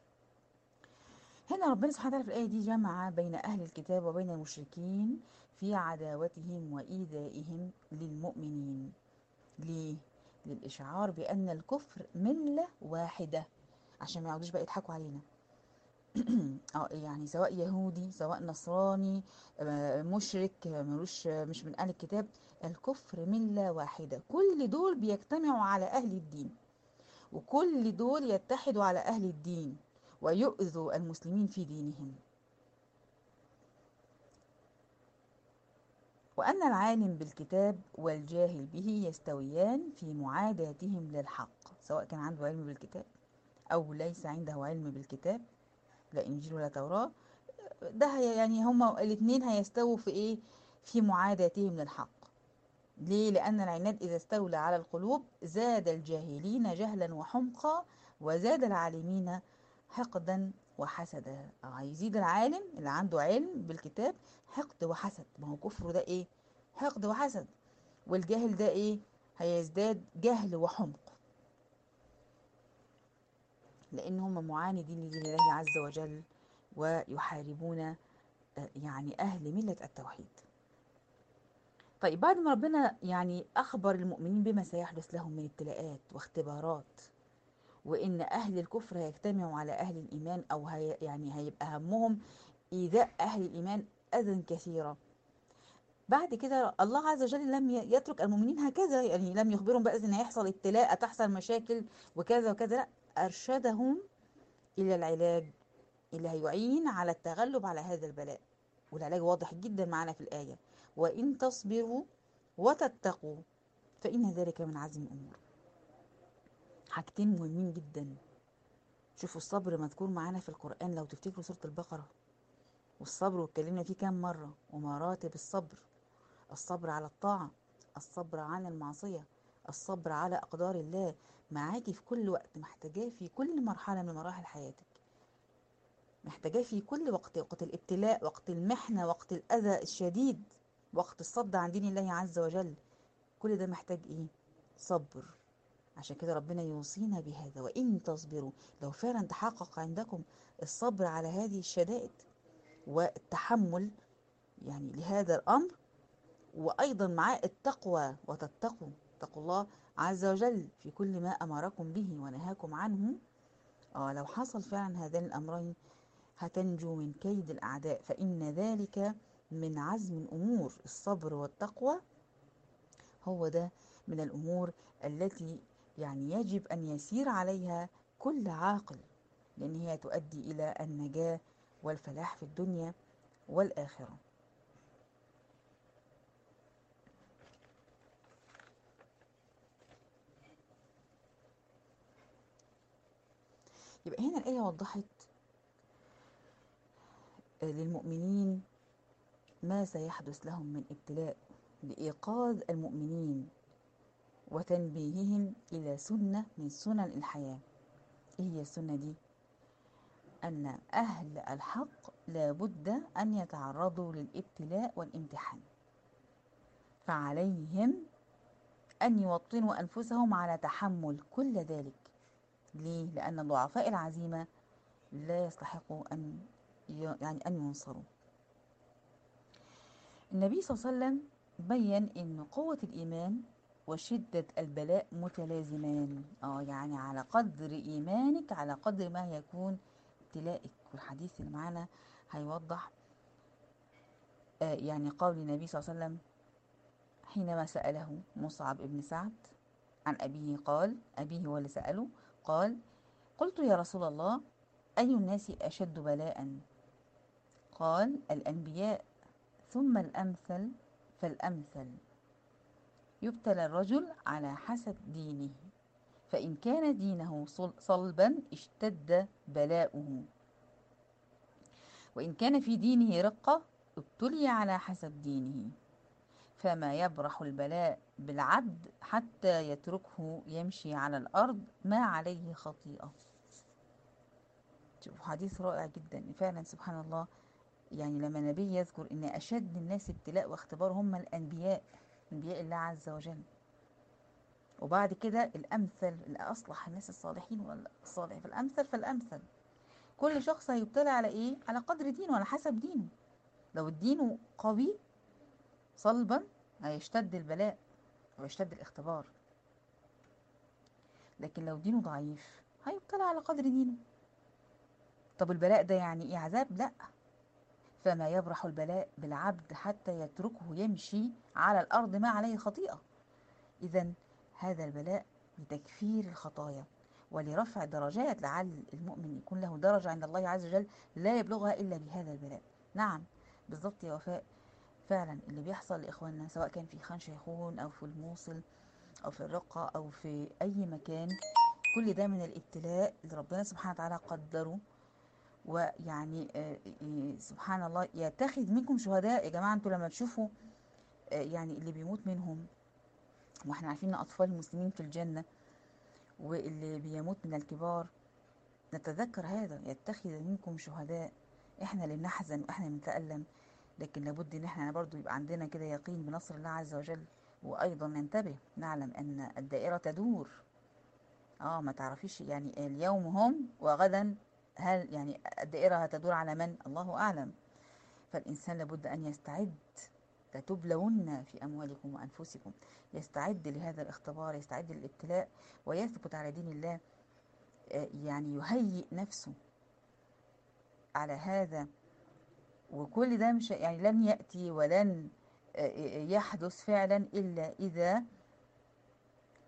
هنا ربنا سبحانه وتعالى في الآية دي جمع بين أهل الكتاب وبين المشركين في عداوتهم وإيذائهم للمؤمنين. ليه؟ للإشعار بأن الكفر ملة واحدة، عشان ما يقعدوش بقى يضحكوا علينا. يعني سواء يهودي سواء نصراني مشرك مش من أهل الكتاب، الكفر ملة واحدة. كل دول بيجتمعوا على أهل الدين، وكل دول يتحدوا على أهل الدين ويؤذوا المسلمين في دينهم. وأن العالم بالكتاب والجاهل به يستويان في معاداتهم للحق، سواء كان عنده علم بالكتاب أو ليس عنده علم بالكتاب، لا إنجيل ولا توراة، ده يعني هما الاثنين هيستووا في إيه؟ في معاداتهم للحق. ليه؟ لأن العناد إذا استولى على القلوب زاد الجاهلين جهلا وحمقا، وزاد العالمين حقدا وحسدا. هيزيد العالم اللي عنده علم بالكتاب حقد وحسد، ما هو كفره ده ايه؟ حقد وحسد. والجاهل ده ايه؟ هيزداد جهل وحمق، لان هم معاندين لدين الله عز وجل ويحاربون يعني اهل ملة التوحيد. طيب بعد ما ربنا يعني اخبر المؤمنين بما سيحدث لهم من ابتلاءات واختبارات، وإن أهل الكفر هيجتمعوا على أهل الإيمان، أو يعني هيبقى همهم إيذاء أهل الإيمان أذى كثيرا، بعد كده الله عز وجل لم يترك المؤمنين هكذا، يعني لم يخبرهم بقى إن هيحصل ابتلاء، تحصل مشاكل وكذا وكذا، لا، أرشدهم إلى العلاج اللي هيعين على التغلب على هذا البلاء. والعلاج واضح جدا معنا في الآية: وإن تصبروا وتتقوا فإن ذلك من عزم الأمور. حاجتين مهمين جدا. شوفوا الصبر مذكور معانا في القرآن، لو تفتكروا سورة البقرة، والصبر واتكلمنا فيه كام مرة، ومراتب الصبر: الصبر على الطاعة، الصبر عن المعصية، الصبر على أقدار الله. معاكي في كل وقت، محتاجاه في كل مرحلة من مراحل حياتك، محتاجاه في كل وقت: وقت الابتلاء، وقت المحنة، وقت الأذى الشديد، وقت الصد عن دين الله عز وجل. كل ده محتاج ايه؟ صبر. عشان كده ربنا يوصينا بهذا: وإن تصبروا. لو فعلا تحقق عندكم الصبر على هذه الشدائد والتحمل يعني لهذا الأمر، وأيضا معاه التقوى وتتقوا، اتقوا الله عز وجل في كل ما أمركم به ونهاكم عنه. لو حصل فعلا هذين الأمرين هتنجو من كيد الأعداء، فإن ذلك من عزم الأمور. الصبر والتقوى هو ده من الأمور التي يعني يجب أن يسير عليها كل عاقل، لأن هي تؤدي إلى النجاة والفلاح في الدنيا والآخرة. يبقى هنا الآية وضحت للمؤمنين ما سيحدث لهم من ابتلاء، لإيقاظ المؤمنين وتنبيههم إلى سنة من سنن الحياة. إيه هي السنة دي؟ أن أهل الحق لابد أن يتعرضوا للابتلاء والامتحان، فعليهم أن يوطنوا أنفسهم على تحمل كل ذلك. ليه؟ لأن ضعفاء العزيمة لا يستحقوا أن ينصروا. النبي صلى الله عليه وسلم بين أن قوة الإيمان وشدة البلاء متلازمان. يعني على قدر إيمانك على قدر ما يكون ابتلائك. والحديث اللي معانا هيوضح يعني قول النبي صلى الله عليه وسلم حينما سأله مصعب بن سعد عن أبيه، قال: أبيه هو اللي سأله، قال: قلت يا رسول الله أي الناس أشد بلاء؟ قال: الأنبياء، ثم الأمثل فالأمثل، يبتلى الرجل على حسب دينه، فإن كان دينه صلبا اشتد بلاؤه، وإن كان في دينه رقة ابتلي على حسب دينه، فما يبرح البلاء بالعبد حتى يتركه يمشي على الأرض ما عليه خطيئة. شوفوا حديث رائع جدا فعلا، سبحان الله. يعني لما النبي يذكر ان اشد الناس ابتلاء واختبار هم الانبياء، انبياء الله عز وجل، وبعد كده الامثل، الاصلح الناس الصالحين والصالح، فالامثل فالامثل. كل شخص هيبتلى على ايه؟ على قدر دينه، على حسب دينه. لو الدين قوي صلبا هيشتد البلاء ويشتد الاختبار، لكن لو دينه ضعيف هيبتلى على قدر دينه. طب البلاء ده يعني ايه؟ عذاب؟ لا. فما يبرح البلاء بالعبد حتى يتركه يمشي على الأرض ما عليه خطيئة. إذن هذا البلاء لتكفير الخطايا ولرفع درجات، لعل المؤمن يكون له درجة عند الله عز وجل لا يبلغها إلا بهذا البلاء. نعم بالضبط يا وفاء، فعلا اللي بيحصل لإخواننا سواء كان في خان شيخون أو في الموصل أو في الرقة أو في أي مكان، كل ده من الابتلاء اللي ربنا سبحانه وتعالى قدره. ويعني سبحان الله يتخذ منكم شهداء. يا جماعة انتوا لما تشوفوا يعني اللي بيموت منهم، واحنا عارفين ان اطفال المسلمين في الجنة، واللي بيموت من الكبار، نتذكر هذا: يتخذ منكم شهداء. احنا اللي بنحزن واحنا اللي بنتألم، لكن لابد ان احنا برضو يبقى عندنا كده يقين بنصر الله عز وجل. وايضا ننتبه، نعلم ان الدائرة تدور. ما تعرفيش يعني اليوم هم وغدا هل يعني الدائرة هتدور على من؟ الله أعلم. فالإنسان لابد أن يستعد. لتبلون في أموالكم وأنفسكم. يستعد لهذا الاختبار، يستعد للابتلاء، ويثبت على دين الله. يعني يهيئ نفسه على هذا. وكل ده مش يعني لن يأتي ولن يحدث فعلا إلا إذا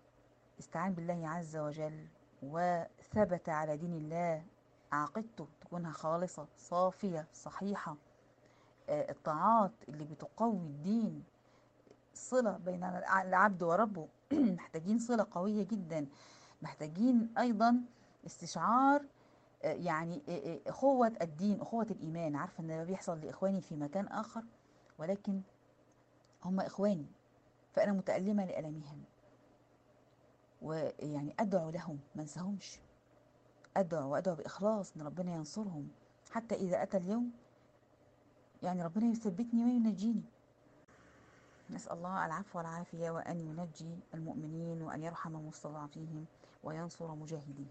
استعان بالله عز وجل وثبت على دين الله. عقيدته تكونها خالصة صافية صحيحة. الطاعات اللي بتقوي الدين، صلة بين العبد وربه. محتاجين صلة قوية جدا، محتاجين أيضا استشعار يعني أخوة الدين، أخوة الإيمان. عارفة إن ده بيحصل لإخواني في مكان آخر، ولكن هم إخواني، فأنا متألمة لألمهم، ويعني أدعو لهم ما انساهمش، وأدعو بإخلاص إن ربنا ينصرهم حتى إذا أتى اليوم، يعني ربنا يثبتني وينجيني. نسأل الله العفو والعافية، وأن ينجي المؤمنين، وأن يرحم مستضعفيهم، وينصر مجاهدين.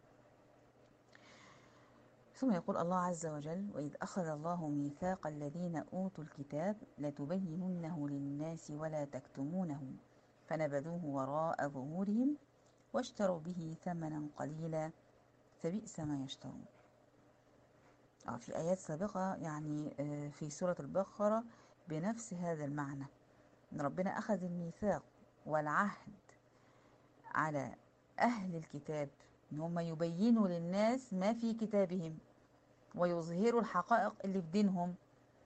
ثم يقول الله عز وجل: وإذ أخذ الله ميثاق الذين أوتوا الكتاب لتبيننه للناس ولا تكتمونه فنبذوه وراء ظهورهم واشتروا به ثمنا قليلا فبئس ما يشترون. في آيات سابقة يعني في سورة البقرة بنفس هذا المعنى، إن ربنا أخذ الميثاق والعهد على أهل الكتاب إن هم يبينوا للناس ما في كتابهم ويظهروا الحقائق اللي في دينهم.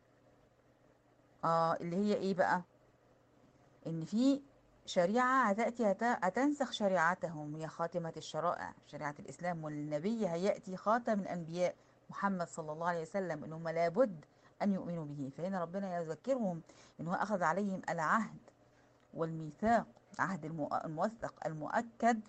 اللي هي إيه بقى؟ إن في شريعة هتأتي هتنسخ شريعتهم، هي خاتمة الشرائع، شريعة الإسلام، والنبي هيأتي خاتم الأنبياء محمد صلى الله عليه وسلم، إن هم لابد أن يؤمنوا به. فهنا ربنا يذكرهم إنه أخذ عليهم العهد والميثاق، عهد الموثق المؤكد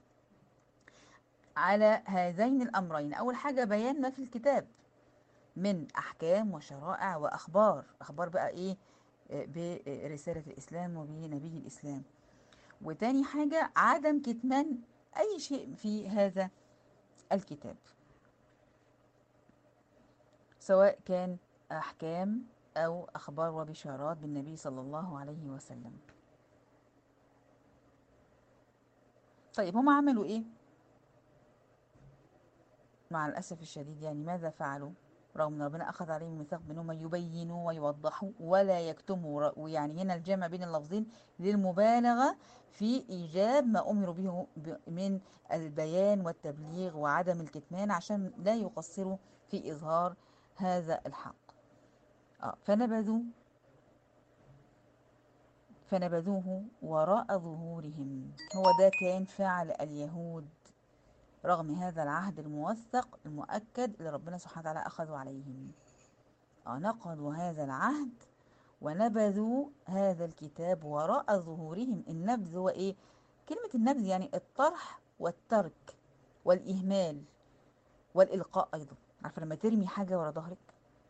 على هذين الأمرين. أول حاجة بيان ما في الكتاب من أحكام وشرائع وأخبار، أخبار بقى إيه؟ برسالة الإسلام وبنبي الإسلام. وتاني حاجة عدم كتمان أي شيء في هذا الكتاب، سواء كان أحكام أو أخبار وبشارات بالنبي صلى الله عليه وسلم. طيب هم عملوا إيه؟ مع الأسف الشديد يعني ماذا فعلوا؟ رغم ان ربنا اخذ عليهم الميثاق بانهم يبينوا ويوضحوا ولا يكتموا، ويعني هنا الجمع بين اللفظين للمبالغه في ايجاب ما امروا به من البيان والتبليغ وعدم الكتمان، عشان لا يقصروا في اظهار هذا الحق. فنبذوه وراء ظهورهم. هو ده كان فعل اليهود رغم هذا العهد الموثق المؤكد اللي ربنا سبحانه وتعالى أخذوا عليهم. نقضوا هذا العهد ونبذوا هذا الكتاب وراء ظهورهم. النبذ هو إيه؟ كلمة النبذ يعني الطرح والترك والإهمال والإلقاء أيضا. عارفة لما ترمي حاجة ورا ظهرك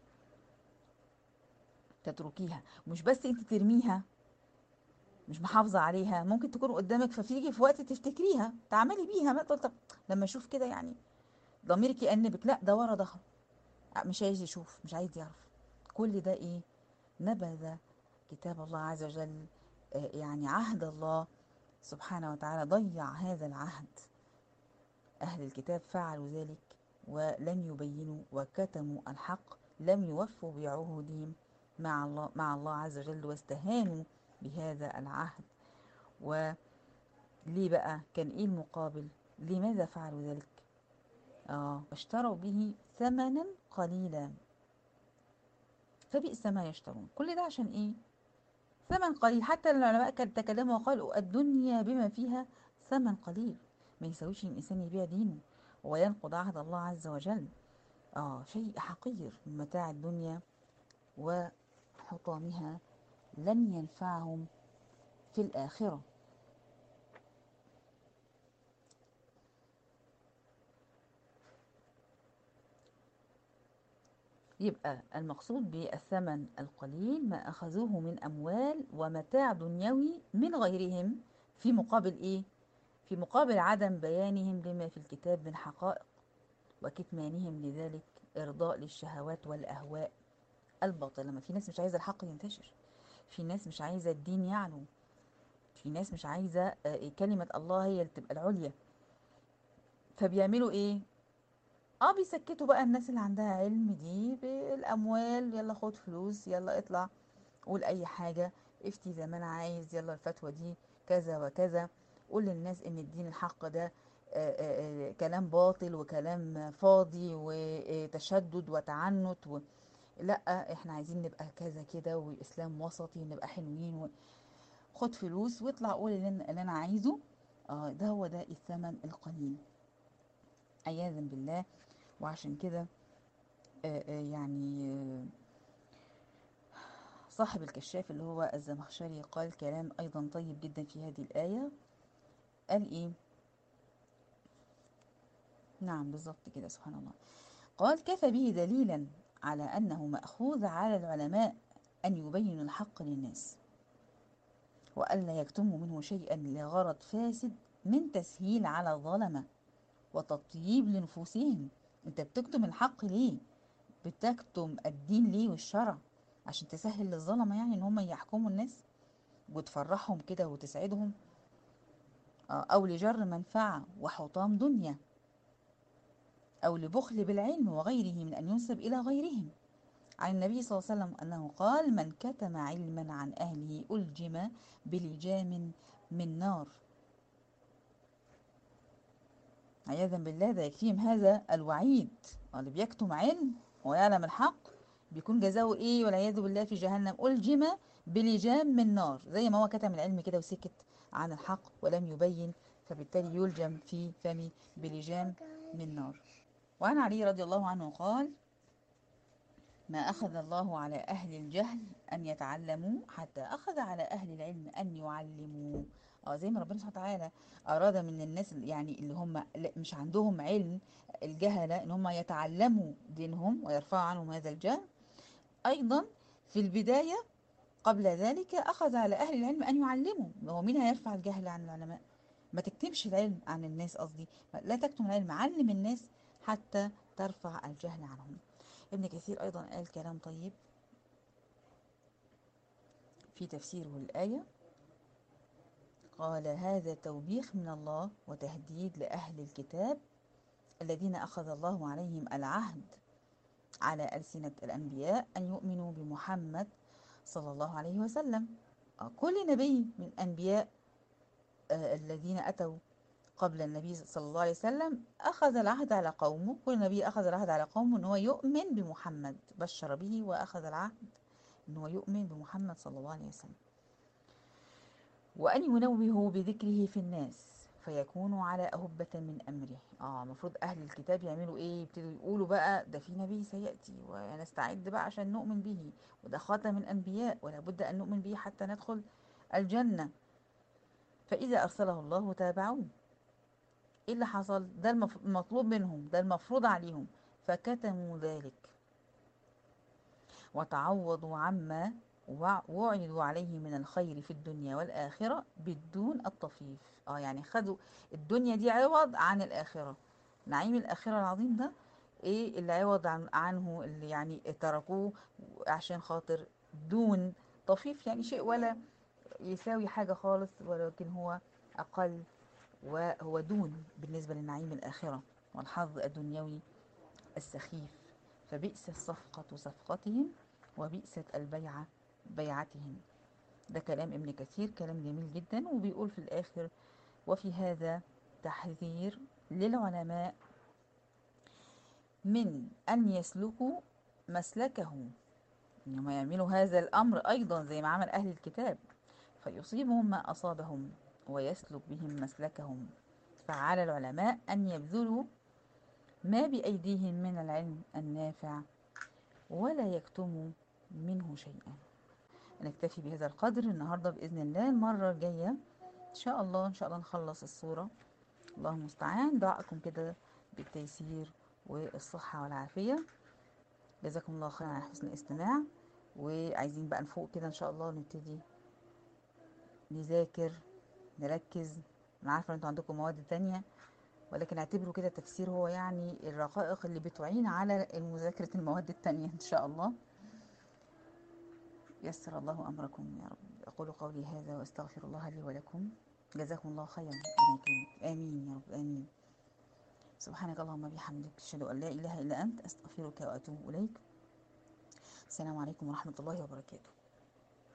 تتركيها، مش بس انت ترميها مش محافظة عليها، ممكن تكون قدامك ففيجي في وقت تفتكريها تعملي بيها، ما تقول طب لما اشوف كده يعني ضميرك يأنبك، لا ده ورا ظهره، مش عايز يشوف، مش عايز يعرف. كل ده ايه؟ نبذ كتاب الله عز وجل، يعني عهد الله سبحانه وتعالى، ضيع هذا العهد. أهل الكتاب فعلوا ذلك ولم يبينوا وكتموا الحق، لم يوفوا بعهودهم مع الله عز وجل، واستهانوا بهذا العهد. وليه بقى؟ كان ايه المقابل؟ لماذا فعلوا ذلك؟ اشتروا به ثمنا قليلا فبئس ما يشترون. كل ده عشان ايه؟ ثمن قليل. حتى العلماء كانوا تكلموا وقالوا الدنيا بما فيها ثمن قليل. ما يسويش الإنسان يبيع دينه وينقض عهد الله عز وجل. شيء حقير من متاع الدنيا وحطامها لن ينفعهم في الآخرة. يبقى المقصود بالثمن القليل ما أخذوه من أموال ومتاع دنيوي من غيرهم، في مقابل إيه؟ في مقابل عدم بيانهم لما في الكتاب من حقائق وكتمانهم لذلك إرضاء للشهوات والأهواء الباطلة. ما في ناس مش عايزة الحق ينتشر، في ناس مش عايزة الدين يعلو، في ناس مش عايزة كلمة الله هي اللي تبقى العليا. فبيعملوا إيه؟ بيسكتوا بقى الناس اللي عندها علم دي بالأموال، يلا خد فلوس، يلا اطلع قول أي حاجة، افتي زي ما أنا عايز، يلا الفتوى دي كذا وكذا، قول للناس إن الدين الحق ده كلام باطل وكلام فاضي وتشدد وتعنت لا، احنا عايزين نبقى كذا كده واسلام وسطي ونبقى حلوين، وخد فلوس واطلع قول اللي انا عايزه. ده هو ده الثمن القليل عياذا بالله. وعشان كده يعني صاحب الكشاف اللي هو الزمخشري قال كلام ايضا طيب جدا في هذه الآية. قال ايه؟ نعم بالظبط كده، سبحان الله. قال: كفى به دليلا على أنه مأخوذ على العلماء أن يبينوا الحق للناس، وألا يكتموا منه شيئا لغرض فاسد من تسهيل على الظلمة وتطييب لنفوسهم. انت بتكتم الحق ليه؟ بتكتم الدين ليه والشرع؟ عشان تسهل للظلمة يعني ان هم يحكموا الناس وتفرحهم كده وتسعدهم؟ او لجر منفعة وحطام دنيا، او لبخل بالعلم وغيره من ان ينسب الى غيرهم. عن النبي صلى الله عليه وسلم أنه قال: من كتم علما عن أهله ألجم بلجام من نار. عياذا بالله، ده يكفيهم هذا الوعيد. اللي بيكتم علم ويعلم الحق بيكون جزاؤه ايه؟ والعياذ بالله في جهنم، ألجم بلجام من نار. زي ما هو كتم العلم كده وسكت عن الحق ولم يبين، فبالتالي يلجم في فمه بلجام من نار. وعن علي رضي الله عنه قال: ما أخذ الله على أهل الجهل أن يتعلموا حتى أخذ على أهل العلم أن يعلموا. زي ما ربنا سبحانه وتعالى أراد من الناس يعني اللي هم مش عندهم علم، الجهلة، إن هم يتعلموا دينهم ويرفعوا عنهم هذا الجهل. أيضا في البداية قبل ذلك أخذ على أهل العلم أن يعلموا. هو مين هيرفع الجهل عن العلماء؟ ما تكتمش العلم عن الناس، قصدي لا تكتم العلم، علم الناس حتى ترفع الجهل عنهم. ابن كثير أيضا قال كلام طيب في تفسيره للآية. قال: هذا توبيخ من الله وتهديد لأهل الكتاب الذين أخذ الله عليهم العهد على ألسنة الأنبياء أن يؤمنوا بمحمد صلى الله عليه وسلم. كل نبي من أنبياء الذين أتوا قبل النبي صلى الله عليه وسلم أخذ العهد على قومه. كل نبي أخذ العهد على قومه أنه يؤمن بمحمد، بشر به وأخذ العهد أنه يؤمن بمحمد صلى الله عليه وسلم، وأن ينوهوا بذكره في الناس فيكونوا على أهبة من أمره. المفروض أهل الكتاب يعملوا إيه؟ يبتدوا يقولوا بقى ده في نبي سيأتي ونستعد بقى عشان نؤمن به، وده خاتم الأنبياء ولا بد أن نؤمن به حتى ندخل الجنة. فإذا أرسله الله تابعوه. إيه اللي حصل؟ ده المطلوب منهم، ده المفروض عليهم، فكتموا ذلك وتعوضوا عما وعدوا عليه من الخير في الدنيا والآخرة بالدون الطفيف. يعني خدوا الدنيا دي عوض عن الآخرة. نعيم الآخرة العظيم ده ايه اللي عوض عنه، اللي يعني تركوه عشان خاطر دون طفيف، يعني شيء ولا يساوي حاجة خالص، ولكن هو أقل وهو دون بالنسبة لنعيم الآخرة والحظ الدنيوي السخيف. فبئس الصفقة صفقتهم وبئست البيعة بيعتهم. ده كلام ابن كثير، كلام جميل جدا. وبيقول في الآخر: وفي هذا تحذير للعلماء من أن يسلكوا مسلكهم، إنهم يعملوا هذا الأمر أيضا زي ما عمل أهل الكتاب، فيصيبهم ما أصابهم ويسلك بهم مسلكهم. فعلى العلماء أن يبذلوا ما بأيديهم من العلم النافع ولا يكتموا منه شيئا. نكتفي بهذا القدر النهاردة بإذن الله. المرة الجاية إن شاء الله نخلص الصورة. الله المستعان. دعاءكم كده بالتيسير والصحة والعافية. جزاكم الله خيرا على حسن الاستماع. وعايزين بقى نفوق كده إن شاء الله ونبتدي نذاكر نركز. أنا عارفة إن انتوا عندكم مواد تانية، ولكن اعتبروا كده التفسير هو يعني الرقائق اللي بتعين على مذاكرة المواد التانية إن شاء الله. يسر الله أمركم يا رب. أقول قولي هذا وأستغفر الله لي ولكم. جزاكم الله خيرا. آمين يا رب، آمين. سبحانك اللهم بحمدك، أشهد أن لا إله إلا أنت، أستغفرك وأتوب إليك. السلام عليكم ورحمة الله وبركاته.